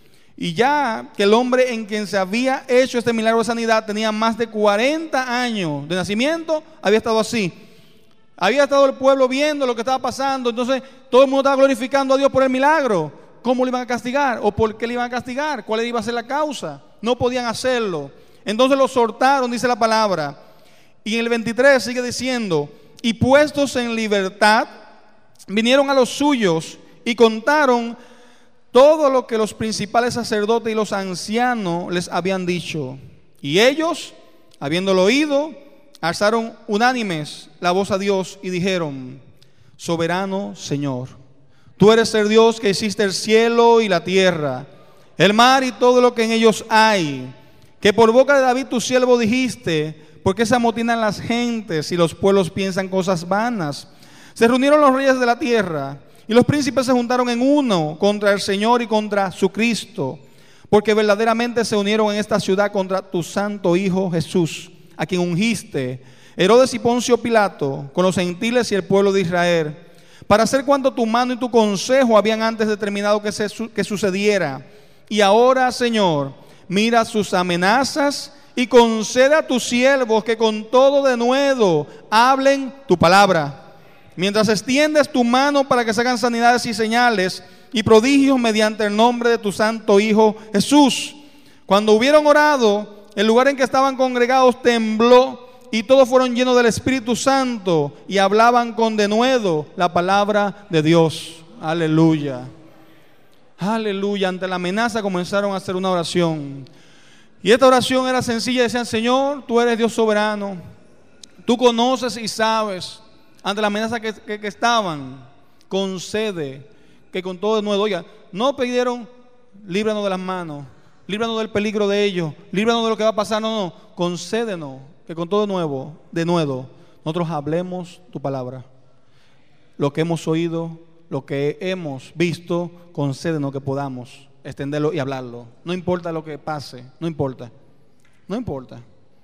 Y ya que el hombre en quien se había hecho este milagro de sanidad tenía más de cuarenta años de nacimiento, había estado así. Había estado el pueblo viendo lo que estaba pasando, entonces todo el mundo estaba glorificando a Dios por el milagro. ¿Cómo le iban a castigar? ¿O por qué le iban a castigar? ¿Cuál iba a ser la causa? No podían hacerlo. Entonces lo soltaron, dice la palabra. Y en el veintitrés sigue diciendo: y puestos en libertad, vinieron a los suyos y contaron todo lo que los principales sacerdotes y los ancianos les habían dicho. Y ellos, habiéndolo oído, alzaron unánimes la voz a Dios y dijeron: soberano Señor, tú eres el Dios que hiciste el cielo y la tierra, el mar y todo lo que en ellos hay, que por boca de David tu siervo dijiste: ¿por qué se amotinan las gentes y los pueblos piensan cosas vanas? Se reunieron los reyes de la tierra y los príncipes se juntaron en uno contra el Señor y contra su Cristo, porque verdaderamente se unieron en esta ciudad contra tu santo Hijo Jesús, a quien ungiste, Herodes y Poncio Pilato, con los gentiles y el pueblo de Israel, para hacer cuanto tu mano y tu consejo habían antes determinado que, se, que sucediera. Y ahora, Señor, mira sus amenazas y concede a tus siervos que con todo denuedo hablen tu palabra, mientras extiendes tu mano para que se hagan sanidades y señales y prodigios mediante el nombre de tu santo Hijo Jesús. Cuando hubieron orado, el lugar en que estaban congregados tembló y todos fueron llenos del Espíritu Santo y hablaban con denuedo la palabra de Dios. Aleluya. Aleluya. Ante la amenaza comenzaron a hacer una oración. Y esta oración era sencilla. Decían: Señor, tú eres Dios soberano. Tú conoces y sabes. Ante la amenaza que, que, que estaban, concede que con todo denuedo. Oiga, no pidieron: líbranos de las manos, líbranos del peligro de ellos, líbranos de lo que va a pasar. No, no, concédenos que con todo de nuevo, de nuevo, nosotros hablemos tu palabra. Lo que hemos oído, lo que hemos visto, concédenos que podamos extenderlo y hablarlo. No importa lo que pase, no importa, no importa.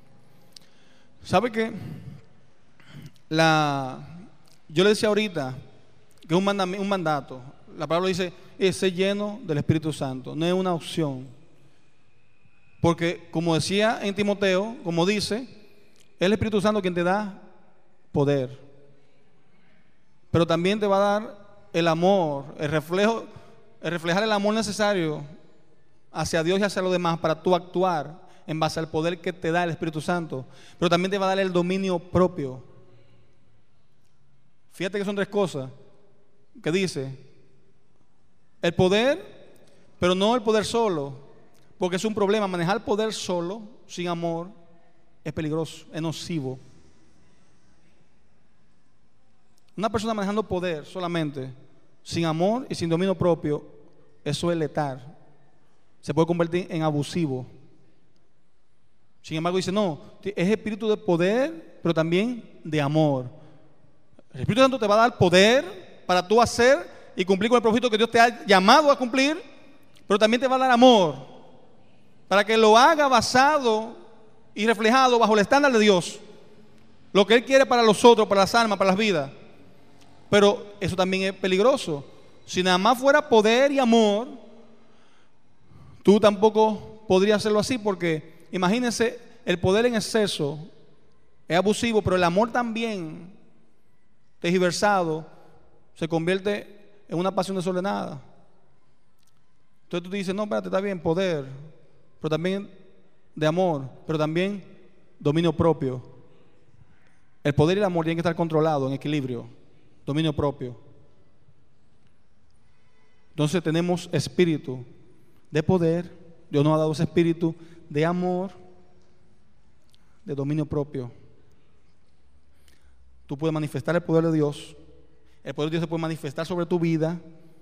¿Sabe qué? La, yo le decía ahorita que es un, manda, un mandato. La palabra dice: ser lleno del Espíritu Santo. No es una opción. Porque como decía en Timoteo, como dice, es el Espíritu Santo quien te da poder, pero también te va a dar el amor, el reflejo, el reflejar el amor necesario hacia Dios y hacia los demás para tú actuar en base al poder que te da el Espíritu Santo. Pero también te va a dar el dominio propio. Fíjate que son tres cosas que dice: el poder, pero no el poder solo, porque es un problema. Manejar poder solo, sin amor, es peligroso, es nocivo. Una persona manejando poder solamente, sin amor y sin dominio propio, eso es letal. Se puede convertir en abusivo. Sin embargo dice: no, es espíritu de poder, pero también de amor. El Espíritu Santo te va a dar poder para tú hacer y cumplir con el propósito que Dios te ha llamado a cumplir, pero también te va a dar amor para que lo haga basado y reflejado bajo el estándar de Dios, lo que Él quiere para los otros, para las almas, para las vidas. Pero eso también es peligroso. Si nada más fuera poder y amor, tú tampoco podrías hacerlo así, porque imagínense, el poder en exceso es abusivo, pero el amor también, tergiversado, se convierte en una pasión desordenada. Entonces tú te dices: no, espérate, está bien, poder, pero también de amor, pero también dominio propio. El poder y el amor tienen que estar controlados, en equilibrio, dominio propio. Entonces tenemos espíritu de poder. Dios nos ha dado ese espíritu de amor, de dominio propio. tú puedes manifestar el poder de Dios. El poder de Dios se puede manifestar sobre tu vida,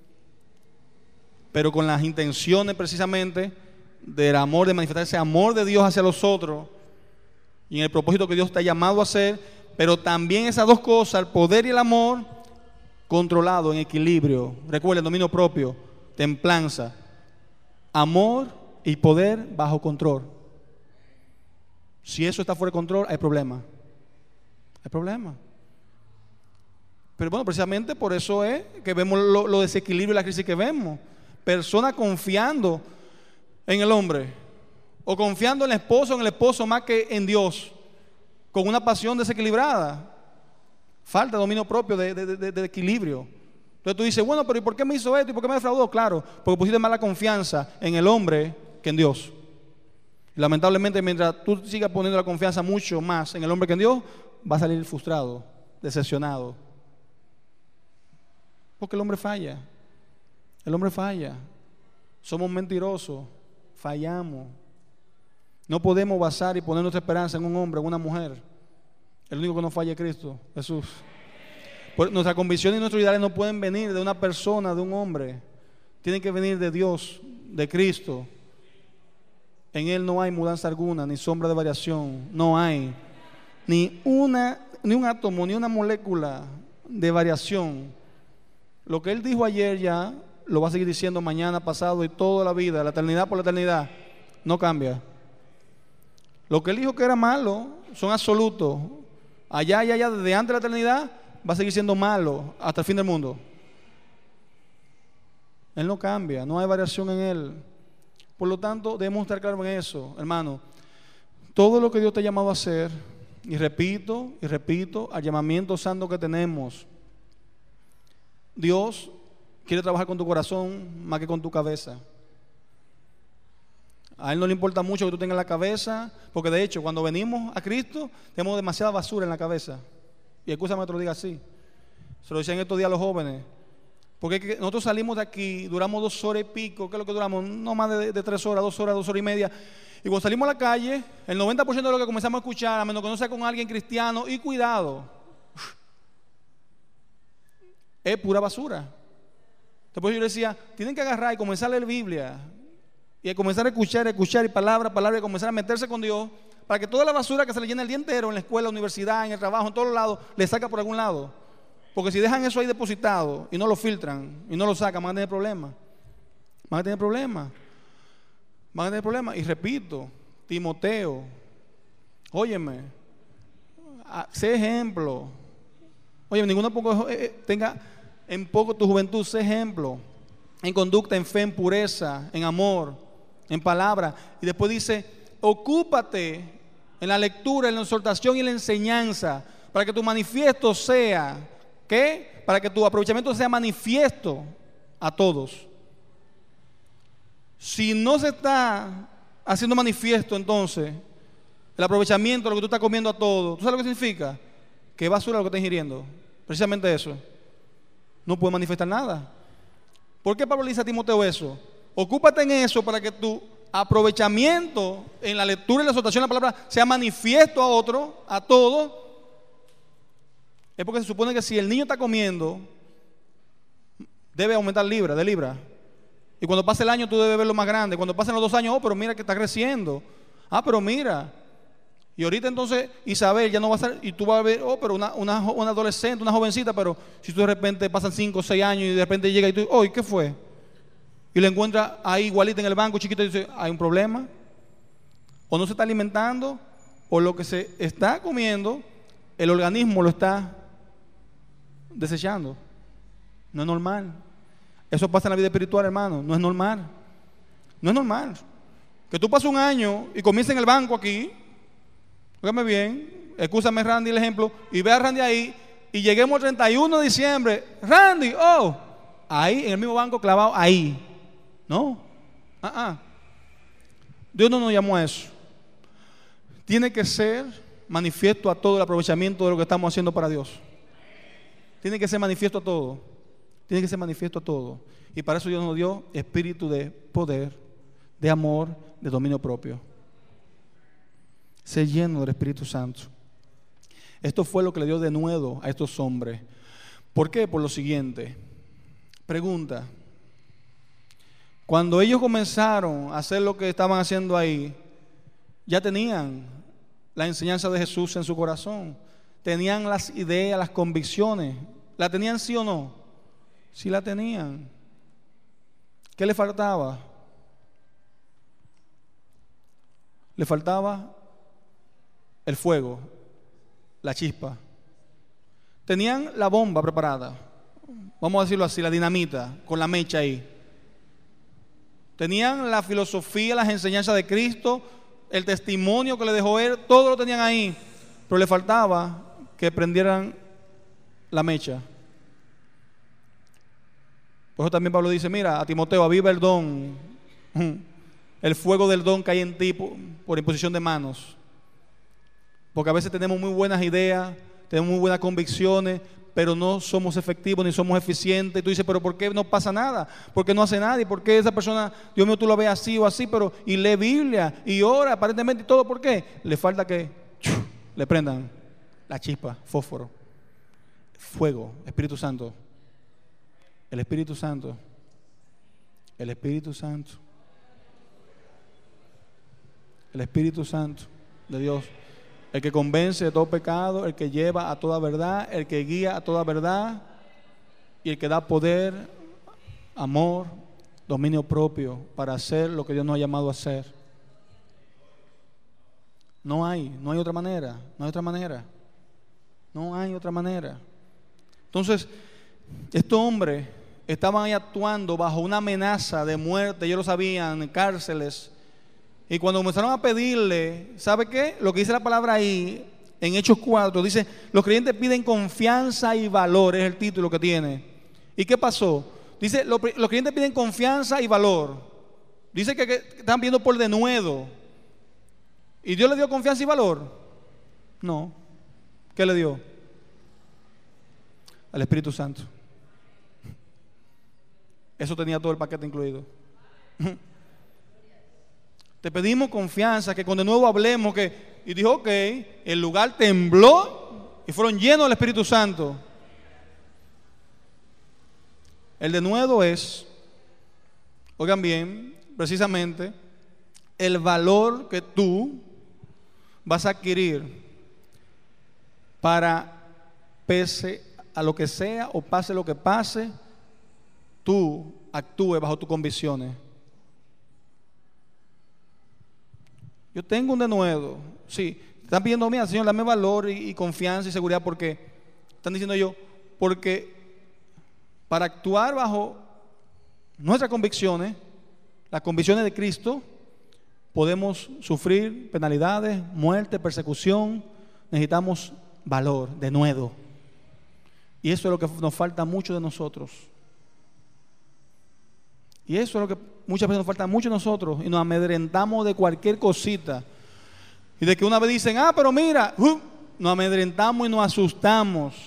pero con las intenciones precisamente del amor, de manifestar ese amor de Dios hacia los otros y en el propósito que Dios te ha llamado a hacer, pero también esas dos cosas, el poder y el amor, controlado, en equilibrio. Recuerda, el dominio propio, templanza, amor y poder bajo control. Si eso está fuera de control, hay problema. Hay problema. Pero bueno, precisamente por eso es que vemos lo, lo desequilibrio y la crisis que vemos. Personas confiando en el hombre, o confiando en el esposo, en el esposo más que en Dios, con una pasión desequilibrada. Falta de dominio propio, de, de, de, de equilibrio. Entonces tú dices, bueno, pero ¿y por qué me hizo esto? ¿Y por qué me defraudó? Claro, porque pusiste más la confianza en el hombre que en Dios. Y lamentablemente, mientras tú sigas poniendo la confianza mucho más en el hombre que en Dios, vas a salir frustrado, decepcionado. Porque el hombre falla. El hombre falla. Somos mentirosos. Fallamos. No podemos basar y poner nuestra esperanza en un hombre, en una mujer. El único que no falla es Cristo, Jesús. Pues nuestra convicción y nuestros ideales no pueden venir de una persona, de un hombre. Tienen que venir de Dios, de Cristo. En Él no hay mudanza alguna, ni sombra de variación. No hay ni una, ni un átomo, ni una molécula de variación. Lo que Él dijo ayer ya lo va a seguir diciendo mañana, pasado y toda la vida, la eternidad por la eternidad. No cambia. Lo que Él dijo que era malo son absolutos. Allá y allá, desde antes de la eternidad, va a seguir siendo malo hasta el fin del mundo. Él no cambia, no hay variación en Él. Por lo tanto, debemos estar claros en eso, hermano. Todo lo que Dios te ha llamado a hacer, y repito, y repito, al llamamiento santo que tenemos, Dios quiere trabajar con tu corazón más que con tu cabeza. A Él no le importa mucho que tú tengas la cabeza, porque de hecho, cuando venimos a Cristo, tenemos demasiada basura en la cabeza. Y escúchame que te lo diga así. Se lo decían estos días a los jóvenes. Porque nosotros salimos de aquí, duramos dos horas y pico. ¿Qué es lo que duramos? No más de, de tres horas, dos horas, dos horas y media. Y cuando salimos a la calle, el noventa por ciento de lo que comenzamos a escuchar, a menos que no sea con alguien cristiano, y cuidado, es pura basura. Después yo decía, tienen que agarrar y comenzar a leer Biblia. Y a comenzar a escuchar, a escuchar, y palabra, palabra, y comenzar a meterse con Dios, para que toda la basura que se le llena el día entero, en la escuela, en la universidad, en el trabajo, en todos los lados, le saca por algún lado. Porque si dejan eso ahí depositado, y no lo filtran, y no lo sacan, van a tener problemas. Van a tener problemas. Van a tener problemas. Y repito, Timoteo, óyeme, sé ejemplo. Oye, ninguno poco, eh, tenga en poco tu juventud, sé ejemplo. En conducta, en fe, en pureza, en amor, en palabra. Y después dice, ocúpate en la lectura, en la exhortación y en la enseñanza, para que tu manifiesto sea, ¿qué? Para que tu aprovechamiento sea manifiesto a todos. Si no se está haciendo manifiesto, entonces, el aprovechamiento, lo que tú estás comiendo a todos, ¿tú sabes lo que significa? Que basura lo que estás ingiriendo. Precisamente eso. No puede manifestar nada. ¿Por qué Pablo le dice a Timoteo eso? Ocúpate en eso para que tu aprovechamiento en la lectura y la exhortación de la palabra sea manifiesto a otro, a todos. Es porque se supone que si el niño está comiendo, debe aumentar libra, de libra. Y cuando pase el año tú debes verlo más grande. Cuando pasen los dos años, oh, pero mira que está creciendo. Ah, pero mira. Y ahorita entonces Isabel ya no va a ser, y tú vas a ver, oh, pero una, una, una adolescente, una jovencita, pero si tú de repente pasan cinco o seis años y de repente llega y tú, oh, ¿y qué fue? Y le encuentras ahí igualita en el banco, chiquita, y dice, hay un problema. O no se está alimentando, o lo que se está comiendo, el organismo lo está desechando. No es normal. Eso pasa en la vida espiritual, hermano. No es normal. No es normal. Que tú pases un año y comiences en el banco aquí, óigame bien, escúchame Randy el ejemplo, y ve a Randy ahí, y lleguemos el treinta y uno de diciembre, Randy, oh, ahí, en el mismo banco clavado, ahí. No, ah, ah. Dios no nos llamó a eso. Tiene que ser manifiesto a todo el aprovechamiento de lo que estamos haciendo para Dios. Tiene que ser manifiesto a todo. Tiene que ser manifiesto a todo. Y para eso Dios nos dio espíritu de poder, de amor, de dominio propio. Sé lleno del Espíritu Santo. Esto fue lo que le dio denuedo a estos hombres. ¿Por qué? Por lo siguiente. Pregunta. Cuando ellos comenzaron a hacer lo que estaban haciendo ahí, ya tenían la enseñanza de Jesús en su corazón. Tenían las ideas, las convicciones. ¿La tenían sí o no? Sí la tenían. ¿Qué le faltaba? Le faltaba el fuego, la chispa. Tenían la bomba preparada, vamos a decirlo así, la dinamita, con la mecha ahí. Tenían la filosofía, las enseñanzas de Cristo, el testimonio que le dejó él, todo lo tenían ahí. Pero le faltaba que prendieran la mecha. Por eso también Pablo dice, mira, a Timoteo, aviva el don, el fuego del don que hay en ti por, por imposición de manos. Porque a veces tenemos muy buenas ideas, tenemos muy buenas convicciones, pero no somos efectivos ni somos eficientes. Y tú dices, pero ¿por qué no pasa nada? ¿Por qué no hace nada? ¿Y por qué esa persona, Dios mío, tú lo ves así o así, pero y lee Biblia y ora aparentemente y todo? ¿Por qué? Le falta que le prendan la chispa, fósforo, fuego, Espíritu Santo. El Espíritu Santo. El Espíritu Santo. El Espíritu Santo de Dios. El que convence de todo pecado, el que lleva a toda verdad, el que guía a toda verdad y el que da poder, amor, dominio propio para hacer lo que Dios nos ha llamado a hacer. No hay, no hay otra manera, no hay otra manera. No hay otra manera. Entonces, estos hombres estaban ahí actuando bajo una amenaza de muerte, ellos lo sabían, en cárceles. Y cuando comenzaron a pedirle, ¿sabe qué? Lo que dice la palabra ahí, en Hechos cuatro, dice, los creyentes piden confianza y valor, es el título que tiene. ¿Y qué pasó? Dice, los, los creyentes piden confianza y valor. Dice que, que están pidiendo por denuedo. ¿Y Dios le dio confianza y valor? No. ¿Qué le dio? Al Espíritu Santo. Eso tenía todo el paquete incluido. Te pedimos confianza, que con de nuevo hablemos, que, y dijo, ok, el lugar tembló y fueron llenos del Espíritu Santo. El denuedo es, oigan bien, precisamente, el valor que tú vas a adquirir para, pese a lo que sea o pase lo que pase, tú actúes bajo tus convicciones. Yo tengo un denuedo, sí, están pidiendo, mira, Señor, dame valor y, y confianza y seguridad, porque están diciendo yo, porque para actuar bajo nuestras convicciones, las convicciones de Cristo, podemos sufrir penalidades, muerte, persecución. Necesitamos valor, denuedo. Y eso es lo que nos falta mucho de nosotros. Y eso es lo que muchas veces nos falta mucho de nosotros. Y nos amedrentamos de cualquier cosita. Y de que una vez dicen, ah, pero mira, uh, nos amedrentamos y nos asustamos.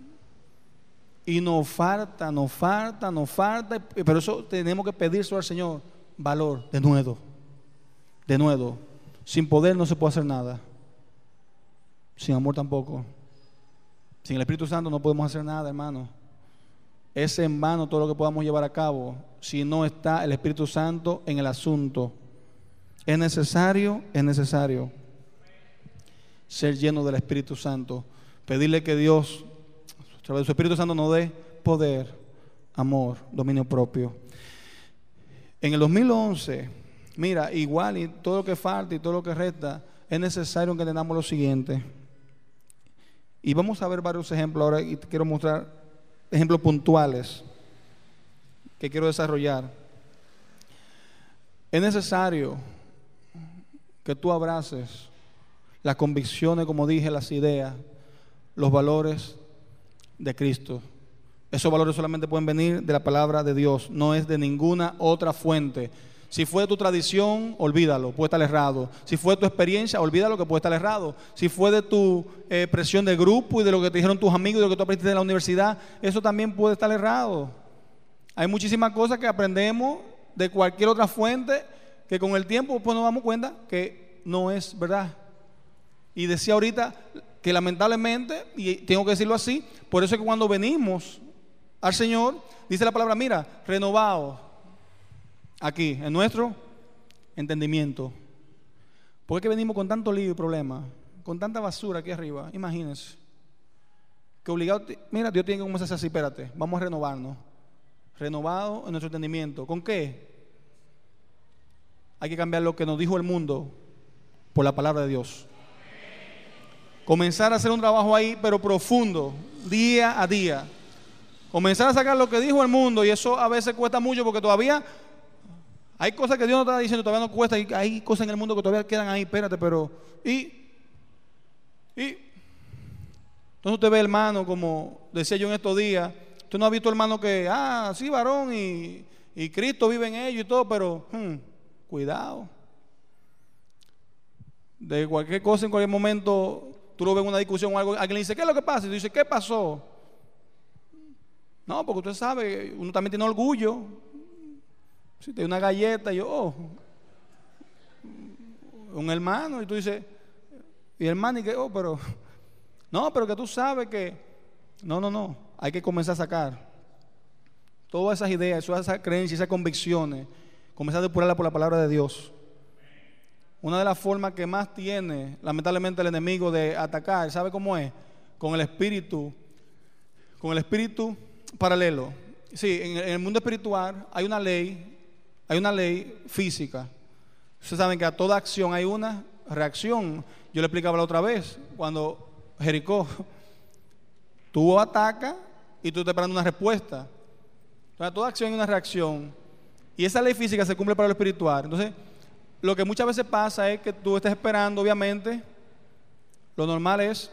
Y nos falta, nos falta, nos falta. Pero eso tenemos que pedírselo al Señor. Valor, denuedo. Denuedo. Sin poder no se puede hacer nada. Sin amor tampoco. Sin el Espíritu Santo no podemos hacer nada, hermano. Es en vano todo lo que podamos llevar a cabo si no está el Espíritu Santo en el asunto. Es necesario, es necesario ser lleno del Espíritu Santo. Pedirle que Dios, a través de su Espíritu Santo, nos dé poder, amor, dominio propio. En el dos mil once, mira, igual y todo lo que falta y todo lo que resta, es necesario que entendamos lo siguiente. Y vamos a ver varios ejemplos ahora y te quiero mostrar ejemplos puntuales que quiero desarrollar. Es necesario que tú abraces las convicciones, como dije, las ideas, los valores de Cristo. Esos valores solamente pueden venir de la palabra de Dios, no es de ninguna otra fuente. Si fue tu tradición, olvídalo, puede estar errado. Si fue tu experiencia, olvídalo, que puede estar errado. Si fue de tu eh, presión de grupo y de lo que te dijeron tus amigos y de lo que tú aprendiste en la universidad, eso también puede estar errado. Hay muchísimas cosas que aprendemos de cualquier otra fuente que con el tiempo pues nos damos cuenta que no es verdad. Y decía ahorita, que lamentablemente, y tengo que decirlo así, por eso es que cuando venimos al Señor, dice la palabra, mira, renovados aquí, en nuestro entendimiento. ¿Por qué que venimos con tanto lío y problema, con tanta basura aquí arriba? Imagínense. Que obligado, mira, Dios tiene que comenzar así, espérate, vamos a renovarnos. Renovado en nuestro entendimiento. ¿Con qué? Hay que cambiar lo que nos dijo el mundo por la palabra de Dios. Comenzar a hacer un trabajo ahí, pero profundo, día a día. Comenzar a sacar lo que dijo el mundo, y eso a veces cuesta mucho porque todavía hay cosas que Dios nos está diciendo, todavía no cuesta, y hay cosas en el mundo que todavía quedan ahí, espérate, pero y, y entonces usted ve, hermano, como decía yo en estos días, usted no ha visto, hermano, que, ah, sí, varón, y, y Cristo vive en ellos y todo, pero hmm, cuidado. De cualquier cosa, en cualquier momento, tú lo ves en una discusión o algo, alguien le dice, ¿qué es lo que pasa? Y tú dices, ¿qué pasó? No, porque usted sabe, uno también tiene orgullo. Si te da una galleta, y yo, oh, un hermano, y tú dices, y hermano, y que, oh, pero, no, pero que tú sabes que, no, no, no, hay que comenzar a sacar todas esas ideas, todas esas creencias, esas convicciones, comenzar a depurarlas por la palabra de Dios. Una de las formas que más tiene, lamentablemente, el enemigo de atacar, ¿sabe cómo es? Con el espíritu, con el espíritu paralelo. Sí, en el mundo espiritual hay una ley, hay una ley física. Ustedes saben que a toda acción hay una reacción. Yo le explicaba la otra vez, cuando Jericó, tú atacas y tú estás esperando una respuesta. Entonces, a toda acción hay una reacción. Y esa ley física se cumple para lo espiritual. Entonces, lo que muchas veces pasa es que tú estás esperando, obviamente, lo normal es,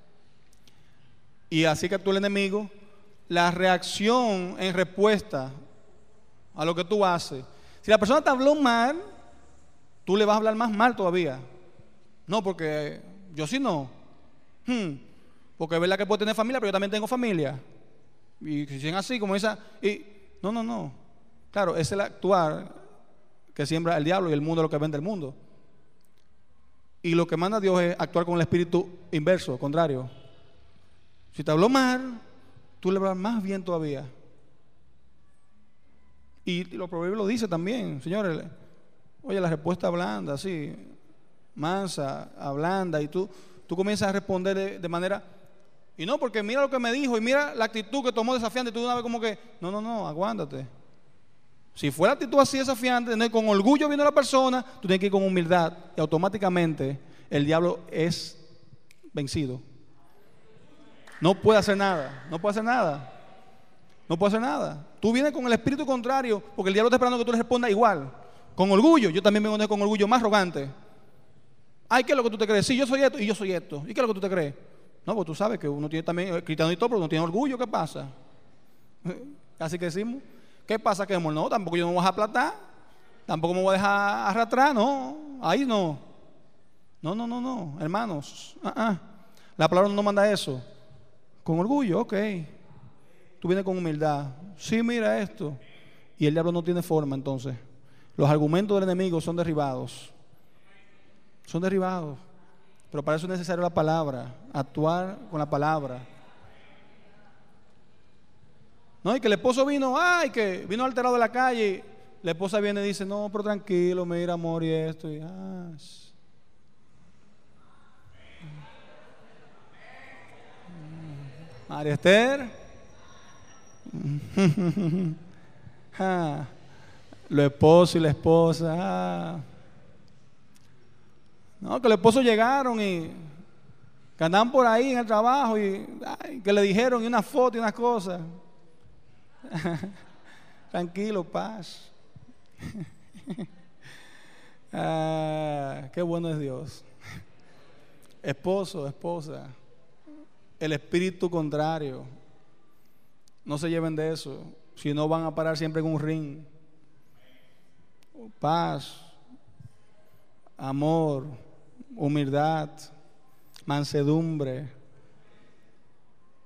y así que actúa el enemigo, la reacción en respuesta a lo que tú haces. Si la persona te habló mal, tú le vas a hablar más mal todavía. No, porque yo sí no. Hmm, porque es verdad que puedo tener familia, pero yo también tengo familia. Y si es así, como esa, y no, no, no. Claro, es el actuar que siembra el diablo, y el mundo es lo que vende el mundo. Y lo que manda Dios es actuar con el espíritu inverso, contrario. Si te habló mal, tú le hablas más bien todavía. Y los proverbios lo dice también, señores. Oye, la respuesta blanda, así, mansa, ablanda, y tú, tú comienzas a responder de, de manera, y no, porque mira lo que me dijo, y mira la actitud que tomó desafiante, y tú de una vez como que, no, no, no, aguántate. Si fue la actitud así desafiante, con orgullo viendo a la persona, tú tienes que ir con humildad, y automáticamente el diablo es vencido. No puede hacer nada, no puede hacer nada, no puede hacer nada. Tú vienes con el espíritu contrario, porque el diablo está esperando que tú le respondas igual, con orgullo. Yo también vengo con orgullo más arrogante. Ay, ¿qué es lo que tú te crees? Sí, yo soy esto y yo soy esto. ¿Y qué es lo que tú te crees? No, pues tú sabes que uno tiene también, cristiano y todo, pero uno tiene orgullo. ¿Qué pasa? Así que decimos, ¿qué pasa? Que no, tampoco yo no me voy a aplatar, tampoco me voy a dejar arrastrar, no, ahí no. No, no, no, no, hermanos, uh -uh. La palabra no manda eso. Con orgullo, ok. Tú vienes con humildad. Sí, mira esto. Y el diablo no tiene forma, entonces. Los argumentos del enemigo son derribados. Son derribados. Pero para eso es necesaria la palabra. Actuar con la palabra. No, y que el esposo vino, ay, que vino alterado de la calle. La esposa viene y dice, no, pero tranquilo, mira, amor, y esto. Y, ah, María Esther. Ah, los esposos y la esposa. Ah. No, que los esposos llegaron y que andaban por ahí en el trabajo y ay, que le dijeron y una foto y unas cosas. Tranquilo, paz. Ah, qué bueno es Dios. Esposo, esposa, el espíritu contrario, no se lleven de eso, si no van a parar siempre en un ring. Paz, amor, humildad, mansedumbre.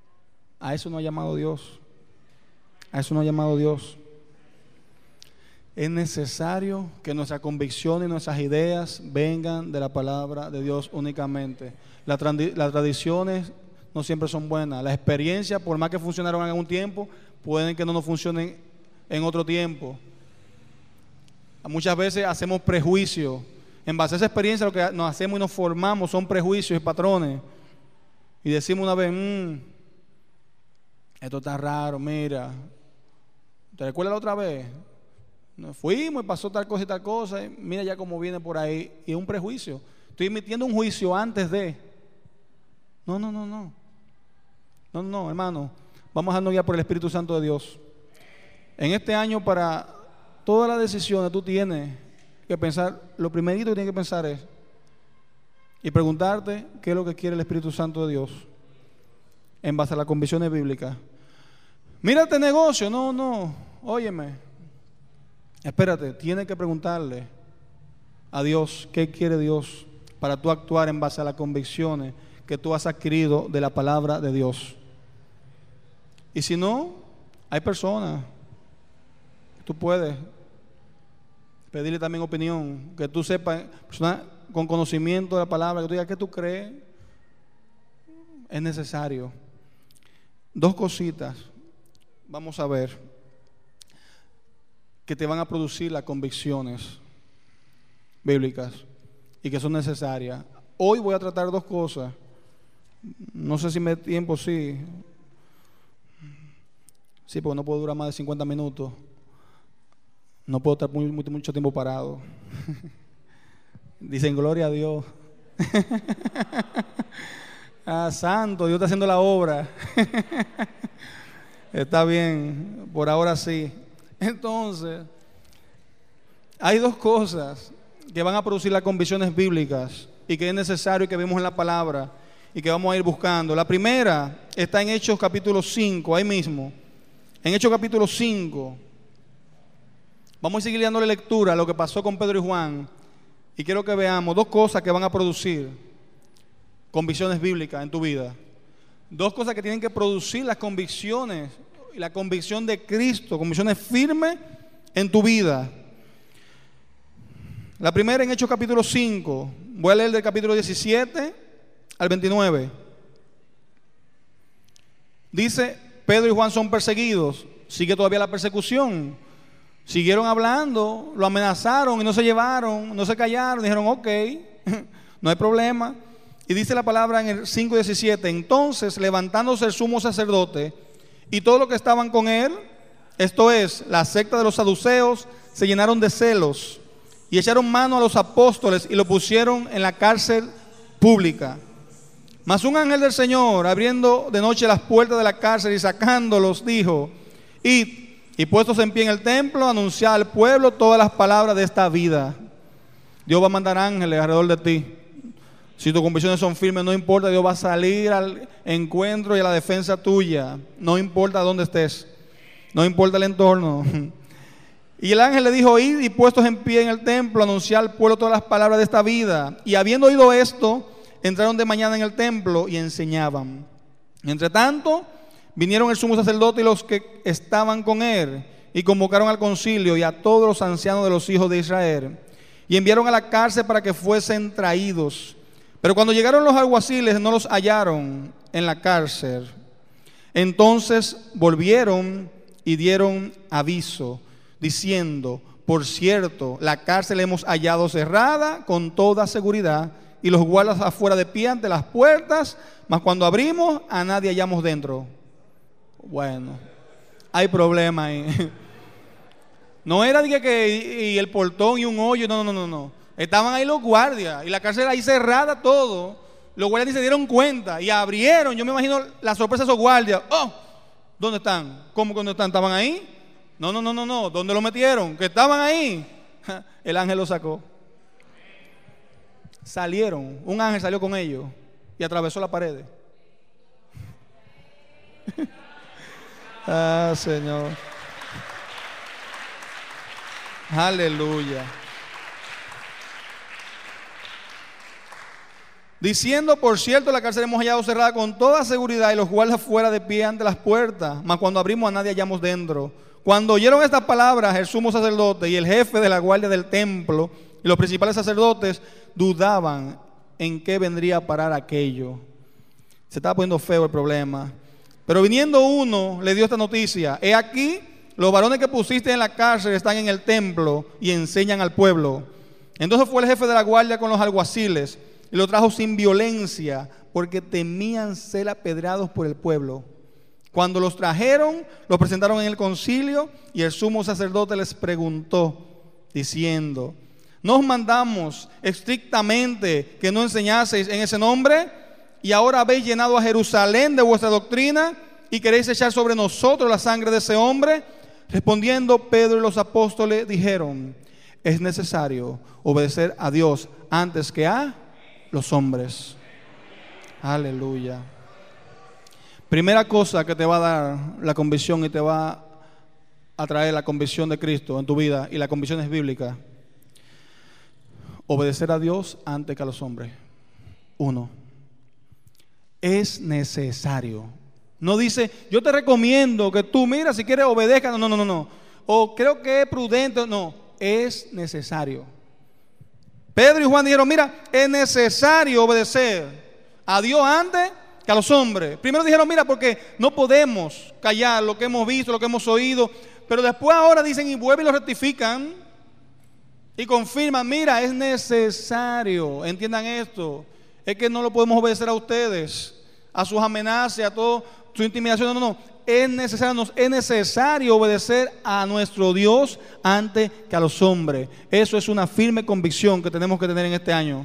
A eso no ha llamado Dios. A eso no ha llamado Dios. Es necesario que nuestras convicciones y nuestras ideas vengan de la palabra de Dios únicamente. La tradi- las tradiciones no siempre son buenas. Las experiencias, por más que funcionaron en algún tiempo, pueden que no nos funcionen en otro tiempo. Muchas veces hacemos prejuicios. En base a esa experiencia, lo que nos hacemos y nos formamos son prejuicios y patrones. Y decimos una vez, mmm, esto está raro, mira. ¿Te recuerdas la otra vez? Nos fuimos y pasó tal cosa y tal cosa. Y mira ya cómo viene por ahí. Y es un prejuicio. Estoy emitiendo un juicio antes de. No, no, no, no. No, no, hermano. Vamos a dejarnos guiar por el Espíritu Santo de Dios. En este año, para todas las decisiones, tú tienes que pensar, lo primerito que tienes que pensar es, y preguntarte qué es lo que quiere el Espíritu Santo de Dios, en base a las convicciones bíblicas. Mira este negocio, no, no, óyeme, espérate, tienes que preguntarle a Dios qué quiere Dios para tú actuar en base a las convicciones que tú has adquirido de la palabra de Dios. Y si no, hay personas, tú puedes pedirle también opinión, que tú sepas, personas con conocimiento de la palabra, que tú digas qué tú crees, es necesario. Dos cositas vamos a ver que te van a producir las convicciones bíblicas y que son necesarias. Hoy voy a tratar dos cosas. No sé si me tiempo, sí. Sí, porque no puedo durar más de cincuenta minutos. No puedo estar muy, muy, mucho tiempo parado. Dicen gloria a Dios. Ah, santo, Dios está haciendo la obra. Está bien, por ahora sí. Entonces, hay dos cosas que van a producir las convicciones bíblicas y que es necesario que vemos en la palabra y que vamos a ir buscando. La primera está en Hechos capítulo cinco, ahí mismo. En Hechos capítulo cinco. Vamos a seguir dándole lectura a lo que pasó con Pedro y Juan. Y quiero que veamos dos cosas que van a producir convicciones bíblicas en tu vida. Dos cosas que tienen que producir las convicciones y la convicción de Cristo, convicciones firmes en tu vida. La primera en Hechos capítulo cinco. Voy a leer del capítulo diecisiete al veintinueve. Dice, Pedro y Juan son perseguidos. Sigue todavía la persecución. Siguieron hablando, lo amenazaron y no se llevaron, no se callaron, dijeron ok, no hay problema. Y dice la palabra en el cinco diecisiete, entonces levantándose el sumo sacerdote y todos los que estaban con él, esto es, la secta de los saduceos, se llenaron de celos y echaron mano a los apóstoles y lo pusieron en la cárcel pública. Mas un ángel del Señor, abriendo de noche las puertas de la cárcel y sacándolos, dijo, id, y puestos en pie en el templo, anunciar al pueblo todas las palabras de esta vida. Dios va a mandar ángeles alrededor de ti. Si tus convicciones son firmes, no importa, Dios va a salir al encuentro y a la defensa tuya. No importa dónde estés, no importa el entorno. Y el ángel le dijo, id y puestos en pie en el templo, anunciar al pueblo todas las palabras de esta vida. Y habiendo oído esto, entraron de mañana en el templo y enseñaban. Entre tanto, vinieron el sumo sacerdote y los que estaban con él y convocaron al concilio y a todos los ancianos de los hijos de Israel y enviaron a la cárcel para que fuesen traídos. Pero cuando llegaron los alguaciles no los hallaron en la cárcel. Entonces volvieron y dieron aviso diciendo, por cierto, la cárcel hemos hallado cerrada con toda seguridad y los guardas afuera de pie ante las puertas, mas cuando abrimos a nadie hallamos dentro. Bueno, hay problema ahí. No era de que y, y el portón y un hoyo, no, no, no, no. Estaban ahí los guardias y la cárcel ahí cerrada todo. Los guardias ni se dieron cuenta y abrieron. Yo me imagino la sorpresa de esos guardias. Oh, ¿dónde están? ¿Cómo que dónde están? ¿Estaban ahí? No, no, no, no, no. ¿Dónde lo metieron? Que estaban ahí. El ángel los sacó. Salieron. Un ángel salió con ellos y atravesó la pared. Ah, Señor. Aleluya. Diciendo, por cierto, la cárcel hemos hallado cerrada con toda seguridad y los guardas fuera de pie ante las puertas, mas cuando abrimos a nadie hallamos dentro. Cuando oyeron estas palabras, el sumo sacerdote y el jefe de la guardia del templo y los principales sacerdotes dudaban en qué vendría a parar aquello. Se estaba poniendo feo el problema. Pero viniendo uno, le dio esta noticia: he aquí, los varones que pusiste en la cárcel están en el templo y enseñan al pueblo. Entonces fue el jefe de la guardia con los alguaciles y lo trajo sin violencia, porque temían ser apedreados por el pueblo. Cuando los trajeron, los presentaron en el concilio, y el sumo sacerdote les preguntó, diciendo: ¿no os mandamos estrictamente que no enseñaseis en ese nombre? Y ahora habéis llenado a Jerusalén de vuestra doctrina, y queréis echar sobre nosotros la sangre de ese hombre. Respondiendo Pedro y los apóstoles dijeron: es necesario obedecer a Dios antes que a los hombres. Aleluya. Primera cosa que te va a dar la convicción y te va a traer la convicción de Cristo en tu vida, y la convicción es bíblica: obedecer a Dios antes que a los hombres. Uno, es necesario. No dice, yo te recomiendo que tú, mira, si quieres obedezca. No, no, no, no. O creo que es prudente. No, es necesario. Pedro y Juan dijeron, mira, es necesario obedecer a Dios antes que a los hombres. Primero dijeron, mira, porque no podemos callar lo que hemos visto, lo que hemos oído. Pero después ahora dicen y vuelven y lo rectifican y confirman, mira, es necesario. Entiendan esto. Es que no lo podemos obedecer a ustedes, a sus amenazas, a toda su intimidación. No, no, no. Es necesario, nos es necesario obedecer a nuestro Dios antes que a los hombres. Eso es una firme convicción que tenemos que tener en este año.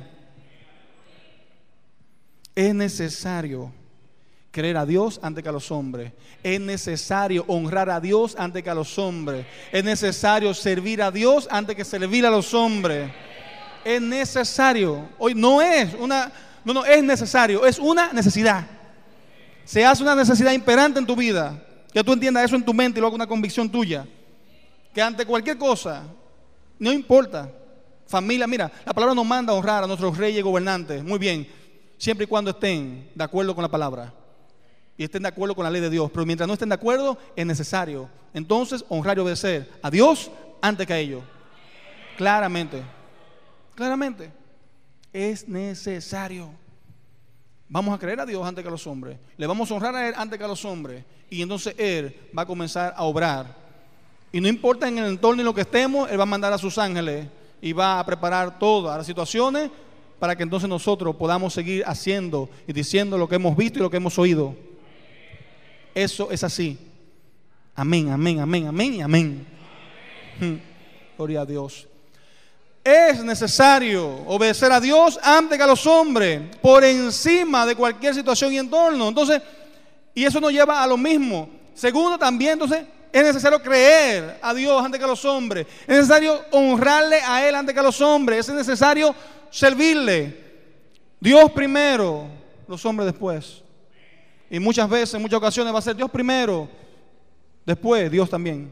Es necesario creer a Dios antes que a los hombres. Es necesario honrar a Dios antes que a los hombres. Es necesario servir a Dios antes que servir a los hombres. Es necesario. Hoy no es una, no, no, es necesario, es una necesidad. Se hace una necesidad imperante en tu vida, que tú entiendas eso en tu mente y luego una convicción tuya, que ante cualquier cosa, no importa, familia, mira, la palabra nos manda a honrar a nuestros reyes y gobernantes, muy bien, siempre y cuando estén de acuerdo con la palabra y estén de acuerdo con la ley de Dios. Pero mientras no estén de acuerdo, es necesario entonces honrar y obedecer a Dios antes que a ellos. Claramente, claramente, es necesario. Vamos a creer a Dios antes que a los hombres, le vamos a honrar a Él antes que a los hombres, y entonces Él va a comenzar a obrar. Y no importa en el entorno en lo que estemos, Él va a mandar a sus ángeles y va a preparar todas las situaciones para que entonces nosotros podamos seguir haciendo y diciendo lo que hemos visto y lo que hemos oído. Eso es así. Amén, amén, amén, amén y amén. amén. Gloria a Dios. Es necesario obedecer a Dios antes que a los hombres, por encima de cualquier situación y entorno. Entonces, y eso nos lleva a lo mismo. Segundo, también, entonces, es necesario creer a Dios antes que a los hombres. Es necesario honrarle a Él antes que a los hombres. Es necesario servirle. Dios primero, los hombres después. Y muchas veces, en muchas ocasiones va a ser Dios primero, después Dios también.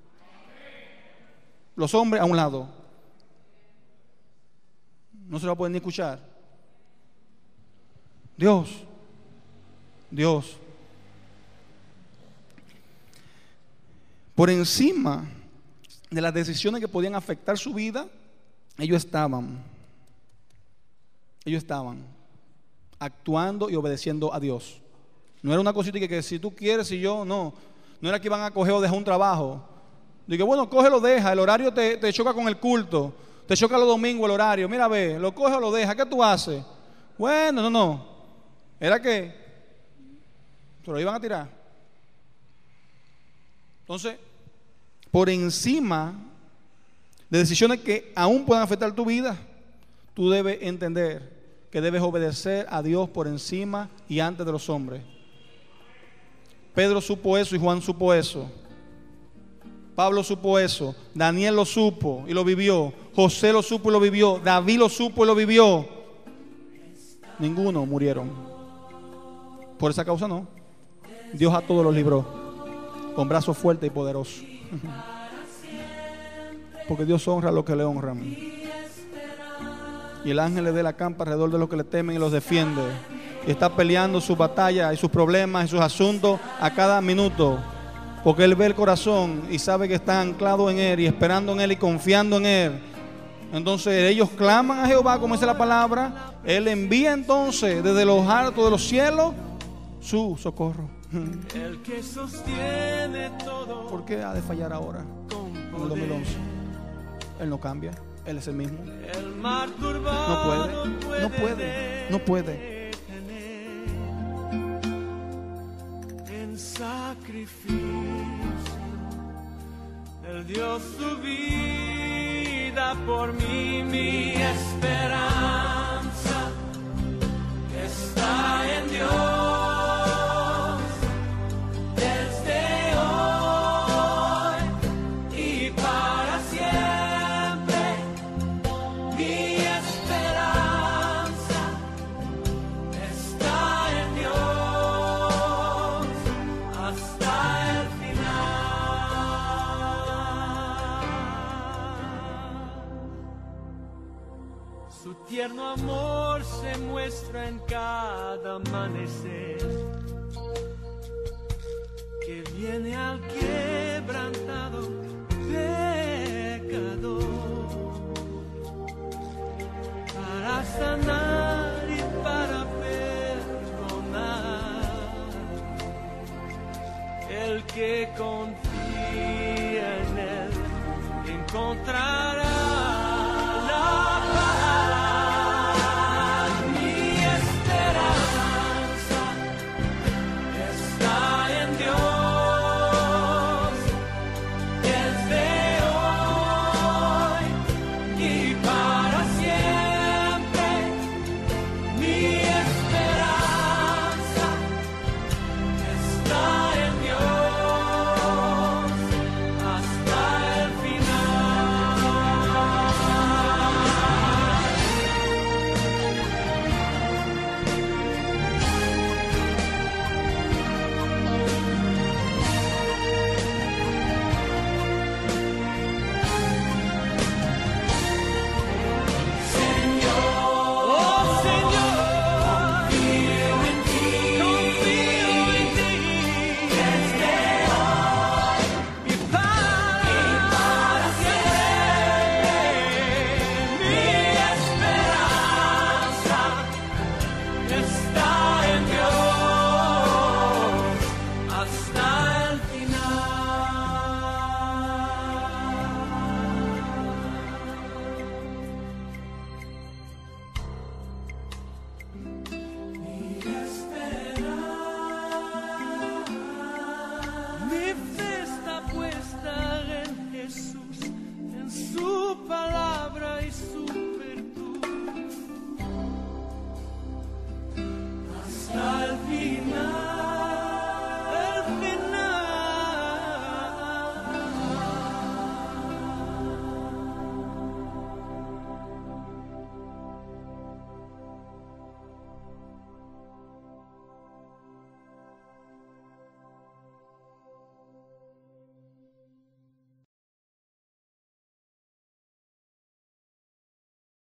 Los hombres a un lado. No se lo va a poder ni escuchar. Dios, Dios. Por encima de las decisiones que podían afectar su vida, ellos estaban, ellos estaban actuando y obedeciendo a Dios. No era una cosita que, que si tú quieres y yo, no. No era que iban a coger o dejar un trabajo. Digo, bueno, cógelo, deja, el horario te, te choca con el culto. Te choca los domingos el horario, mira, ve, lo coge o lo deja, ¿qué tú haces? Bueno, no, no. Era que se lo iban a tirar. Entonces, por encima de decisiones que aún puedan afectar tu vida, tú debes entender que debes obedecer a Dios por encima y antes de los hombres. Pedro supo eso y Juan supo eso. Pablo supo eso, Daniel lo supo y lo vivió, José lo supo y lo vivió, David lo supo y lo vivió. Ninguno murieron. Por esa causa no. Dios a todos los libró con brazo fuerte y poderoso. Porque Dios honra a los que le honran. Y el ángel le dé la campa alrededor de los que le temen y los defiende. Y está peleando su batalla y sus problemas y sus asuntos a cada minuto. porque Él ve el corazón y sabe que está anclado en Él y esperando en Él y confiando en Él. Entonces ellos claman a Jehová, como dice la palabra. Él envía entonces desde los altos de los cielos su socorro. El que sostiene todo. ¿Por qué ha de fallar ahora? En el dos mil once. Él no cambia. Él es el mismo. El mar turbado No puede, no puede, no puede. En sacrificio, Él dio su vida por mí, mi esperanza está en Dios. Desde hoy y para siempre, mi esperanza está en Dios hasta el final. Su tierno amor se muestra en cada amanecer, que viene al quebrantado pecador para sanar y para perdonar. El que confía en Él encontrará